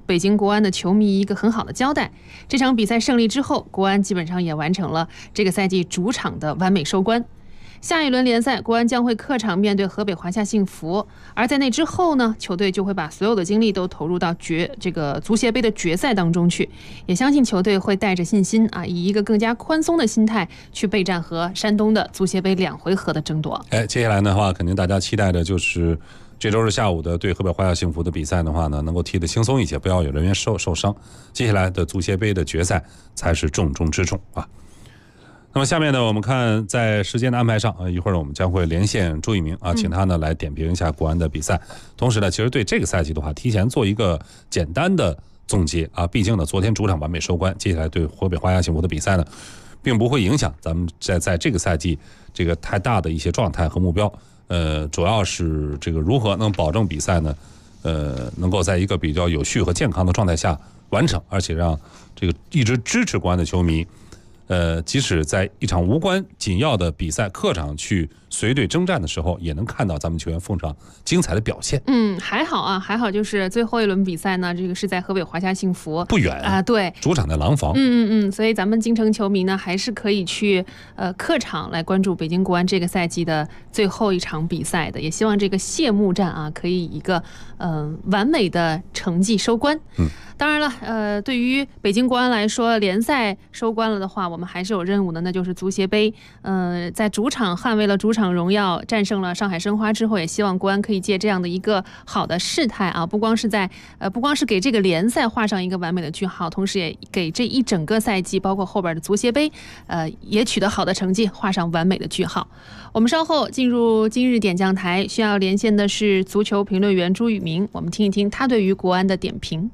北京国安的球迷一个很好的交代。这场比赛胜利之后，国安基本上也完成了这个赛季主场的完美收官。下一轮联赛，国安将会客场面对河北华夏幸福，而在那之后呢，球队就会把所有的精力都投入到这个足协杯的决赛当中去。也相信球队会带着信心啊，以一个更加宽松的心态去备战和山东的足协杯2回合的争夺。 接下来的话，肯定大家期待的就是这周日下午的对河北华夏幸福的比赛的话呢，能够踢得轻松一些，不要有人员受伤。接下来的足协杯的决赛才是重中之重啊。那么下面呢，我们看在时间的安排上一会儿我们将会连线朱一鸣啊，请他呢来点评一下国安的比赛。同时呢，其实对这个赛季的话，提前做一个简单的总结啊。毕竟呢，昨天主场完美收官，接下来对河北华夏幸福的比赛呢，并不会影响咱们在这个赛季这个太大的一些状态和目标。主要是这个如何能保证比赛呢，能够在一个比较有序和健康的状态下完成，而且让这个一直支持国安的球迷。即使在一场无关紧要的比赛客场去随队征战的时候，也能看到咱们球员奉上精彩的表现。 还好啊，还好就是最后一轮比赛呢，这个是在河北华夏幸福， 不远啊，对， 主场在廊坊。 所以咱们京城球迷呢，还是可以去客场来关注北京国安这个赛季的最后一场比赛的。也希望这个谢幕战啊，可以以一个完美的成绩收官。当然了，对于北京国安来说，联赛收官了的话，我们还是有任务的，那就是足协杯。在主场捍卫了主场荣耀，战胜了上海申花之后，也希望国安可以借这样的一个好的事态啊，不光是给这个联赛画上一个完美的句号，同时也给这一整个赛季，包括后边的足协杯，也取得好的成绩，画上完美的句号。我们稍后进入今日点将台，需要连线的是足球评论员朱宇明，我们听一听他对于国安的点评。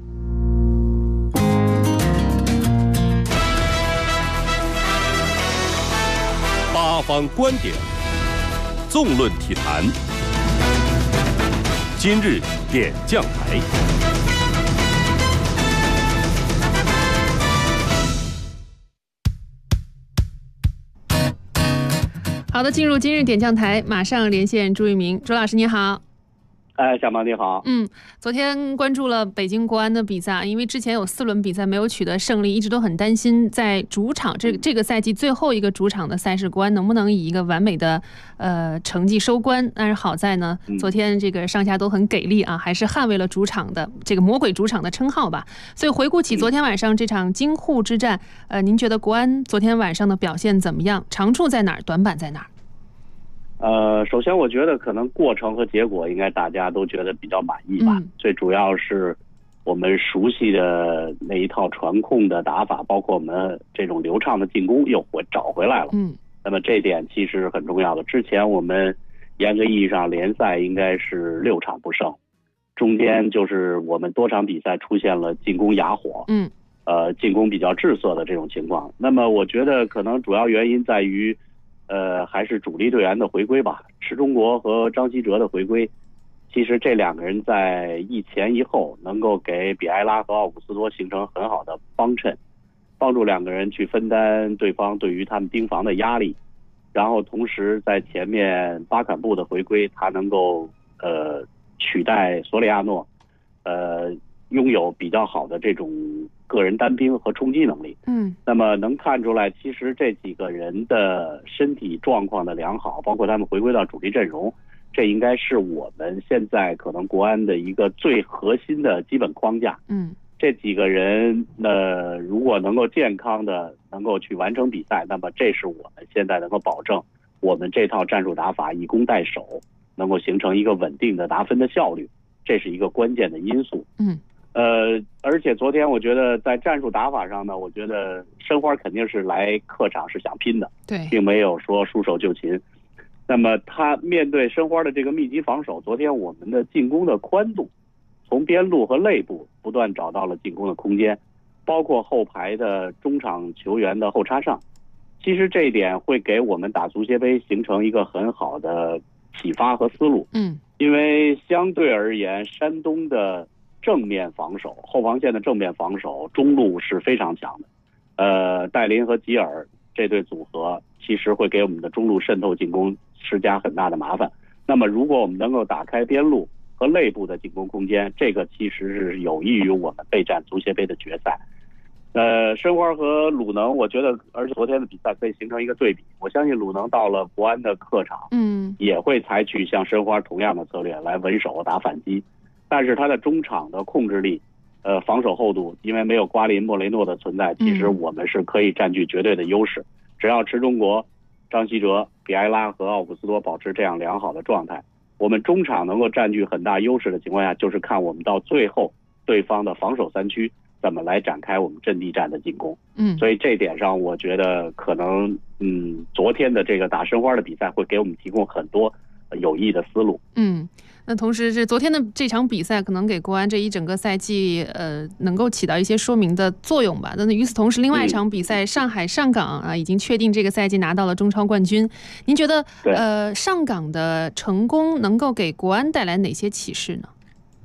八方观点，纵论体坛。今日点将台。 好的，进入今日点将台，马上连线朱一鸣。朱老师你好。 小马你好。 昨天关注了北京国安的比赛，因为之前有4轮比赛没有取得胜利，一直都很担心在主场这个赛季最后一个主场的赛事，国安能不能以一个完美的成绩收官。但是好在呢，昨天这个上下都很给力啊，还是捍卫了主场的这个魔鬼主场的称号吧。所以回顾起昨天晚上这场京沪之战，您觉得国安昨天晚上的表现怎么样？长处在哪儿？短板在哪儿？ 首先我觉得可能过程和结果应该大家都觉得比较满意吧。最主要是我们熟悉的那一套传控的打法，包括我们这种流畅的进攻又找回来了。那么这点其实很重要的。之前我们严格意义上联赛应该是6场不胜，中间就是我们多场比赛出现了进攻哑火，进攻比较滞涩的这种情况。那么我觉得可能主要原因在于还是主力队员的回归吧，池忠国和张稀哲的回归，其实这2个人在一前一后能够给比埃拉和奥古斯托形成很好的帮衬，帮助2个人去分担对方对于他们盯防的压力，然后同时在前面巴坎布的回归，他能够取代索里亚诺，拥有比较好的这种个人单兵和冲击能力。那么能看出来，其实这几个人的身体状况的良好，包括他们回归到主力阵容，这应该是我们现在可能国安的一个最核心的基本框架。这几个人如果能够健康的能够去完成比赛，那么这是我们现在能够保证我们这套战术打法以攻代守能够形成一个稳定的拿分的效率，这是一个关键的因素。而且昨天我觉得在战术打法上呢，我觉得申花肯定是来客场是想拼的， 对， 并没有说束手就擒。那么他面对申花的这个密集防守，昨天我们的进攻的宽度，从边路和内部不断找到了进攻的空间，包括后排的中场球员的后插上，其实这一点会给我们打足协杯形成一个很好的启发和思路。因为相对而言，山东的正面防守，后防线的正面防守，中路是非常强的。戴林和吉尔这对组合，其实会给我们的中路渗透进攻施加很大的麻烦。那么如果我们能够打开边路， 和内部的进攻空间，这个其实是有益于我们备战足协杯的决赛。申花和鲁能，我觉得，而且昨天的比赛可以形成一个对比。我相信鲁能到了国安的客场，也会采取像申花同样的策略来稳守打反击，但是他的中场的控制力，防守厚度，因为没有瓜林、莫雷诺的存在，其实我们是可以占据绝对的优势。只要池中国、张稀哲、比埃拉和奥古斯多保持这样良好的状态，我们中场能够占据很大优势的情况下，就是看我们到最后对方的防守3区怎么来展开我们阵地战的进攻。所以这点上我觉得可能昨天的这个打申花的比赛会给我们提供很多有益的思路。 那同时是昨天的这场比赛可能给国安这一整个赛季能够起到一些说明的作用吧。那与此同时，另外一场比赛上海上港啊已经确定这个赛季拿到了中超冠军。您觉得上港的成功能够给国安带来哪些启示呢？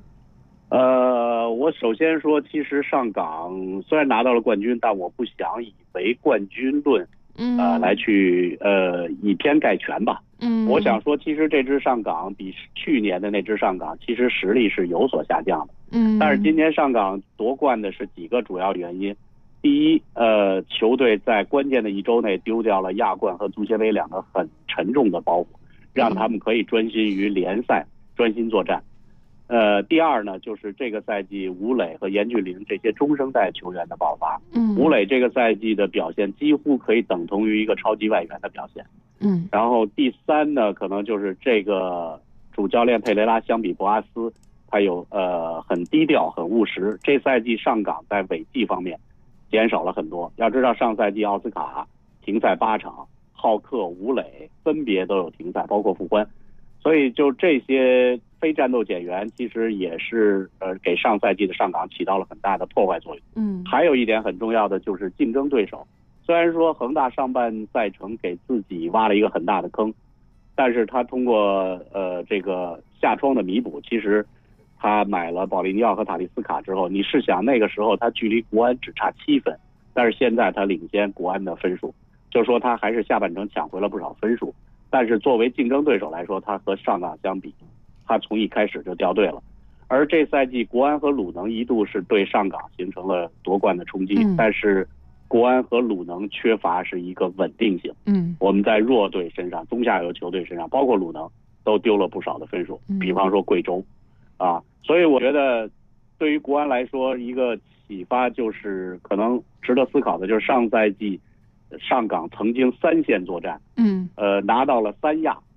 我首先说，其实上港虽然拿到了冠军，但我不想以为冠军论来去以偏概全吧。我想说，其实这支上港比去年的那支上港其实实力是有所下降的。但是今年上港夺冠的是几个主要原因。第一，球队在关键的1周内丢掉了亚冠和足协杯2个很沉重的包袱，让他们可以专心于联赛，专心作战。第二呢，就是这个赛季吴磊和严俊凌这些中生代球员的爆发。吴磊这个赛季的表现几乎可以等同于一个超级外援的表现。然后第三呢，可能就是这个主教练佩雷拉相比博阿斯，他有很低调、很务实。这赛季上港在违纪方面减少了很多。要知道上赛季奥斯卡停赛8场，浩克、吴磊分别都有停赛，包括傅欢。所以就这些非战斗减员，其实也是给上赛季的上港起到了很大的破坏作用。还有一点很重要的就是竞争对手。虽然说恒大上半赛程给自己挖了一个很大的坑，但是他通过这个下窗的弥补，其实他买了保利尼奥和塔利斯卡之后，你试想那个时候他距离国安只差7分，但是现在他领先国安的分数，就是说他还是下半程抢回了不少分数。但是作为竞争对手来说，他和上港相比，他从一开始就掉队了。而这赛季国安和鲁能一度是对上港形成了夺冠的冲击，但是国安和鲁能缺乏是一个稳定性。我们在弱队身上、中下游球队身上，包括鲁能都丢了不少的分数，比方说贵州所以我觉得对于国安来说，一个启发就是可能值得思考的，就是上赛季上港曾经3线作战，拿到了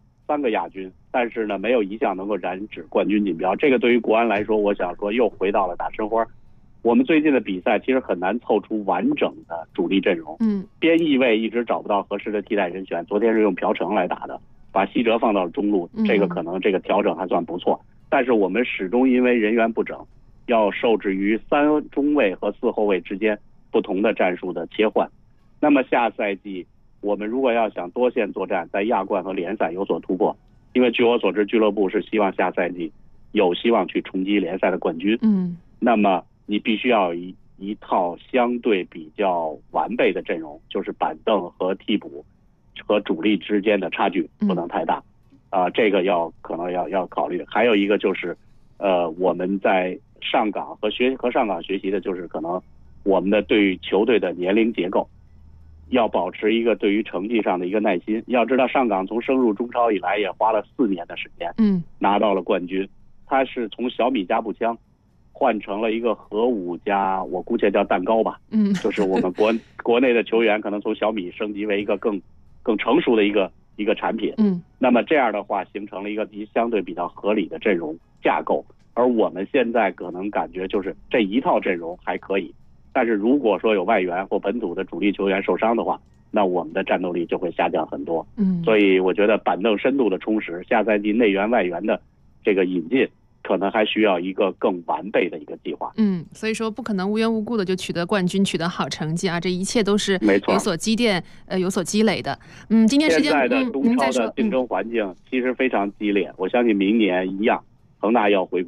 3个亚军，但是呢没有一项能够染指冠军锦标。这个对于国安来说，我想说又回到了打申花。我们最近的比赛其实很难凑出完整的主力阵容，边翼位一直找不到合适的替代人选。昨天是用朴成来打的，把希哲放到了中路，这个可能这个调整还算不错。但是我们始终因为人员不整，要受制于3中卫和4后卫之间不同的战术的切换。那么下赛季我们如果要想多线作战，在亚冠和联赛有所突破，因为据我所知俱乐部是希望下赛季有希望去冲击联赛的冠军，那么你必须要一套相对比较完备的阵容，就是板凳和替补和主力之间的差距不能太大这个可能要考虑。还有一个就是我们在上港和上港学习的就是可能我们的对于球队的年龄结构要保持一个对于成绩上的一个耐心。要知道上港从升入中超以来也花了4年的时间拿到了冠军。他是从小米加步枪换成了一个核武加我姑且叫蛋糕吧，就是我们国内的球员可能从小米升级为一个更成熟的一个产品。那么这样的话形成了一个相对比较合理的阵容架构。而我们现在可能感觉就是这一套阵容还可以，但是如果说有外援或本土的主力球员受伤的话，那我们的战斗力就会下降很多。所以我觉得板凳深度的充实，下赛季内援外援的这个引进可能还需要一个更完备的一个计划。 所以说不可能无缘无故的就取得冠军，取得好成绩啊！这一切都是有所积淀、有所积累的。今天时间， 现在的中超的竞争环境其实非常激烈，我相信明年一样，恒大要回归，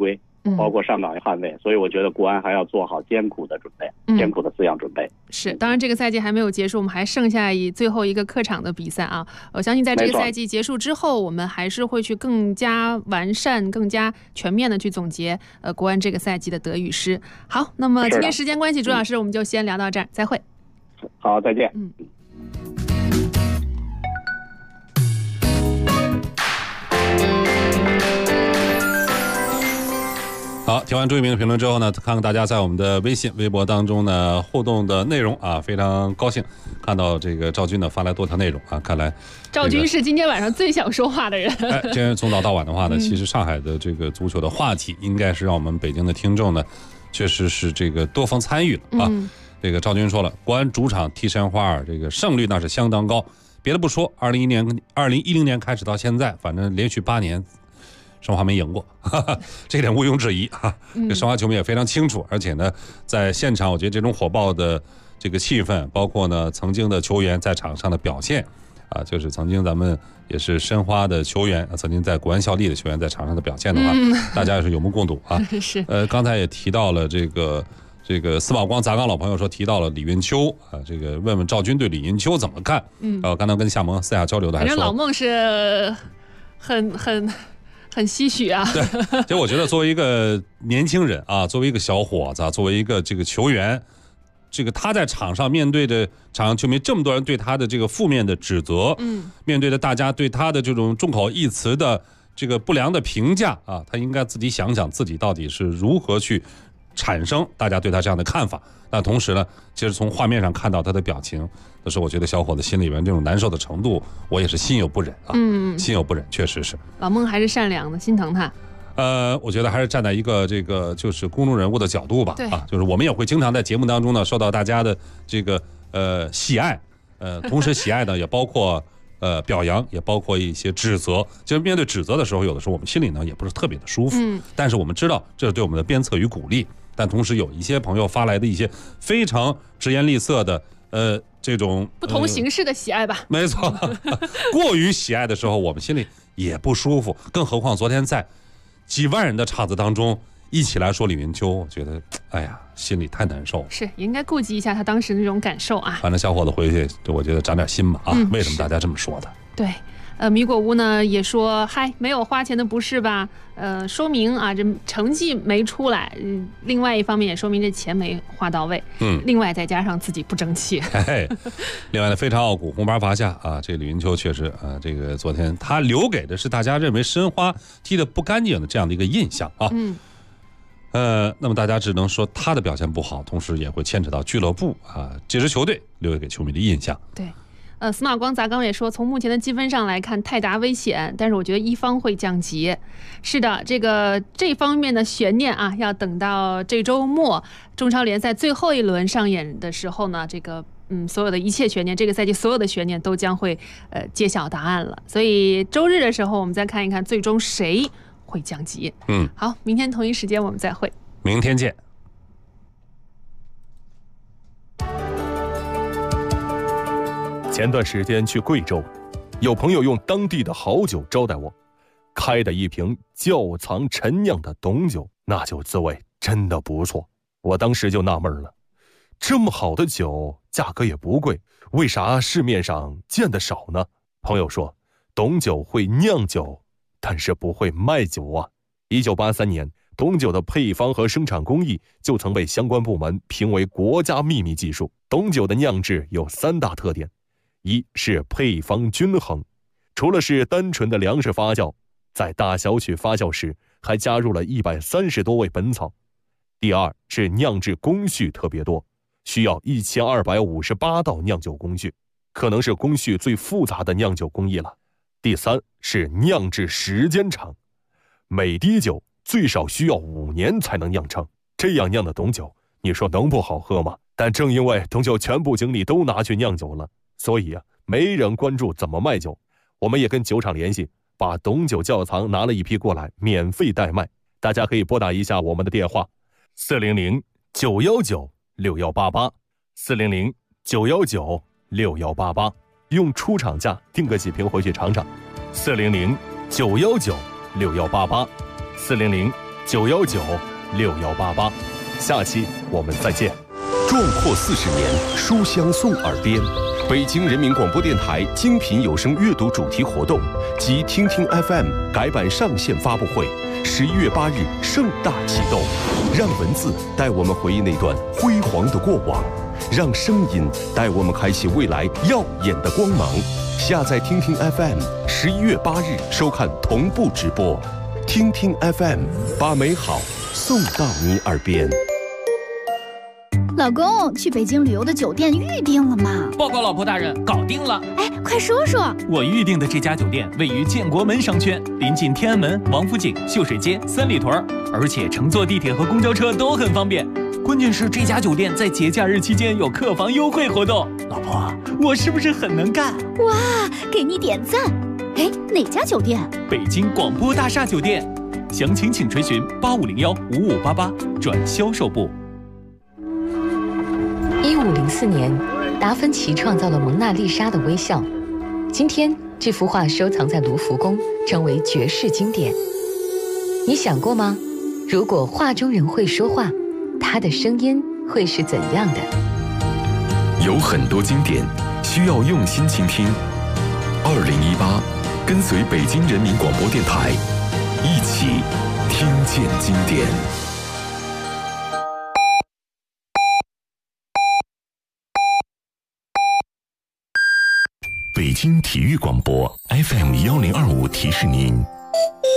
包括上岗捍卫，所以我觉得国安还要做好艰苦的准备，艰苦的思想准备。 是，当然这个赛季还没有结束，我们还剩下最后一个客场的比赛啊。我相信在这个赛季结束之后，我们还是会去更加完善、更加全面的去总结国安这个赛季的得与失。好，那么今天时间关系，朱老师我们就先聊到这儿，再会。 好，再见。 好，听完朱一鸣的评论之后呢，看看大家在我们的微信、微博当中呢互动的内容啊，非常高兴看到这个赵军呢发来多条内容啊，看来赵军是今天晚上最想说话的人。 今天从早到晚的话呢，其实上海的这个足球的话题，应该是让我们北京的听众呢，确实是这个多方参与了啊。这个赵军说了，国安主场踢申花尔，这个胜率那是相当高。别的不说，2010年开始到现在，反正连续8年。申花没赢过，这点毋庸置疑啊。这申花球迷也非常清楚，而且呢，在现场，我觉得这种火爆的这个气氛，包括呢曾经的球员在场上的表现，啊，就是曾经咱们也是申花的球员，曾经在国安效力的球员在场上的表现的话，大家也是有目共睹啊。 是。 刚才也提到了这个司马光砸缸老朋友说提到了李云秋啊，这个问问赵军对李云秋怎么看？刚才跟夏萌私下交流的还说， 反正老孟是很唏嘘啊。 对，其实我觉得作为一个年轻人啊，作为一个小伙子，作为一个这个球员，这个他在场上面对着场上球迷这么多人对他的这个负面的指责，面对着大家对他的这种众口一词的这个不良的评价啊，他应该自己想想自己到底是如何去产生大家对他这样的看法。那同时呢，其实从画面上看到他的表情，但是我觉得小伙子心里面这种难受的程度，我也是心有不忍啊。心有不忍，确实是。 老孟还是善良的，心疼他。 我觉得还是站在一个这个就是公众人物的角度吧， 对啊，就是我们也会经常在节目当中呢受到大家的这个喜爱，同时喜爱呢也包括表扬，也包括一些指责。其实面对指责的时候，有的时候我们心里呢也不是特别的舒服，但是我们知道这是对我们的鞭策与鼓励。但同时有一些朋友发来的一些非常直言厉色的这种不同形式的喜爱吧， 没错，过于喜爱的时候，我们心里也不舒服。更何况昨天在几万人的场子当中一起来说李云秋，我觉得哎呀，心里太难受了。 是应该顾及一下他当时那种感受啊。 反正小伙子回去，我觉得长点心吧啊。为什么大家这么说的？ 对。米果屋呢也说，嗨，没有花钱的不是吧？说明啊，这成绩没出来。另外一方面也说明这钱没花到位。另外再加上自己不争气。 另外呢，非常傲骨，红牌罚下啊，这李云秋确实啊，这个昨天他留给的是大家认为申花踢得不干净的这样的一个印象啊。那么大家只能说他的表现不好，同时也会牵扯到俱乐部啊这支球队留给球迷的印象。 对。司马光砸缸也说，从目前的积分上来看，泰达危险，但是我觉得一方会降级。是的，这方面的悬念啊，要等到这周末中超联赛最后一轮上演的时候呢，所有的一切悬念，这个赛季所有的悬念都将会揭晓答案了。所以周日的时候，我们再看一看最终谁会降级。好，明天同一时间我们再会。 明天见。 前段时间去贵州，有朋友用当地的好酒招待我，开的一瓶窖藏陈酿的董酒，那酒滋味真的不错。我当时就纳闷了，这么好的酒，价格也不贵，为啥市面上见得少呢？朋友说，董酒会酿酒，但是不会卖酒啊。1983年，董酒的配方和生产工艺就曾被相关部门评为国家秘密技术。董酒的酿制有3大特点。一是配方均衡，除了是单纯的粮食发酵，在大小曲发酵时还加入了130多味本草。第二是酿制工序特别多，需要1258道酿酒工序，可能是工序最复杂的酿酒工艺了。第三是酿制时间长，每滴酒最少需要5年才能酿成，这样酿的董酒，你说能不好喝吗？但正因为董酒全部精力都拿去酿酒了，所以没人关注怎么卖酒。我们也跟酒厂联系，把董酒窖藏拿了一批过来，免费代卖。大家可以拨打一下我们的电话，400-919-6188，400-919-6188，用出厂价订个几瓶回去尝尝。400-919-6188，400-919-6188。 9196188。下期我们再见。 壮阔40年，书香送耳边。北京人民广播电台精品有声阅读主题活动及听听 FM 改版上线发布会，11月8日盛大启动。让文字带我们回忆那段辉煌的过往，让声音带我们开启未来耀眼的光芒。下载听听 FM，11月8日收看同步直播。听听 FM， 把美好送到你耳边。 老公，去北京旅游的酒店预定了吗？ 报告老婆大人，搞定了。 哎，快说说。 我预定的这家酒店位于建国门商圈，临近天安门、王府井、秀水街、三里屯，而且乘坐地铁和公交车都很方便。关键是这家酒店在节假日期间有客房优惠活动。老婆，我是不是很能干？ 哇，给你点赞。哎，哪家酒店？ 北京广播大厦酒店。详情请垂询8501-5588转销售部。 1504年，达芬奇创造了蒙娜丽莎的微笑。今天，这幅画收藏在卢浮宫，成为绝世经典。你想过吗？如果画中人会说话，他的声音会是怎样的？ 有很多经典需要用心倾听。2018，跟随北京人民广播电台，一起听见经典。北京体育广播 FM1025提示您。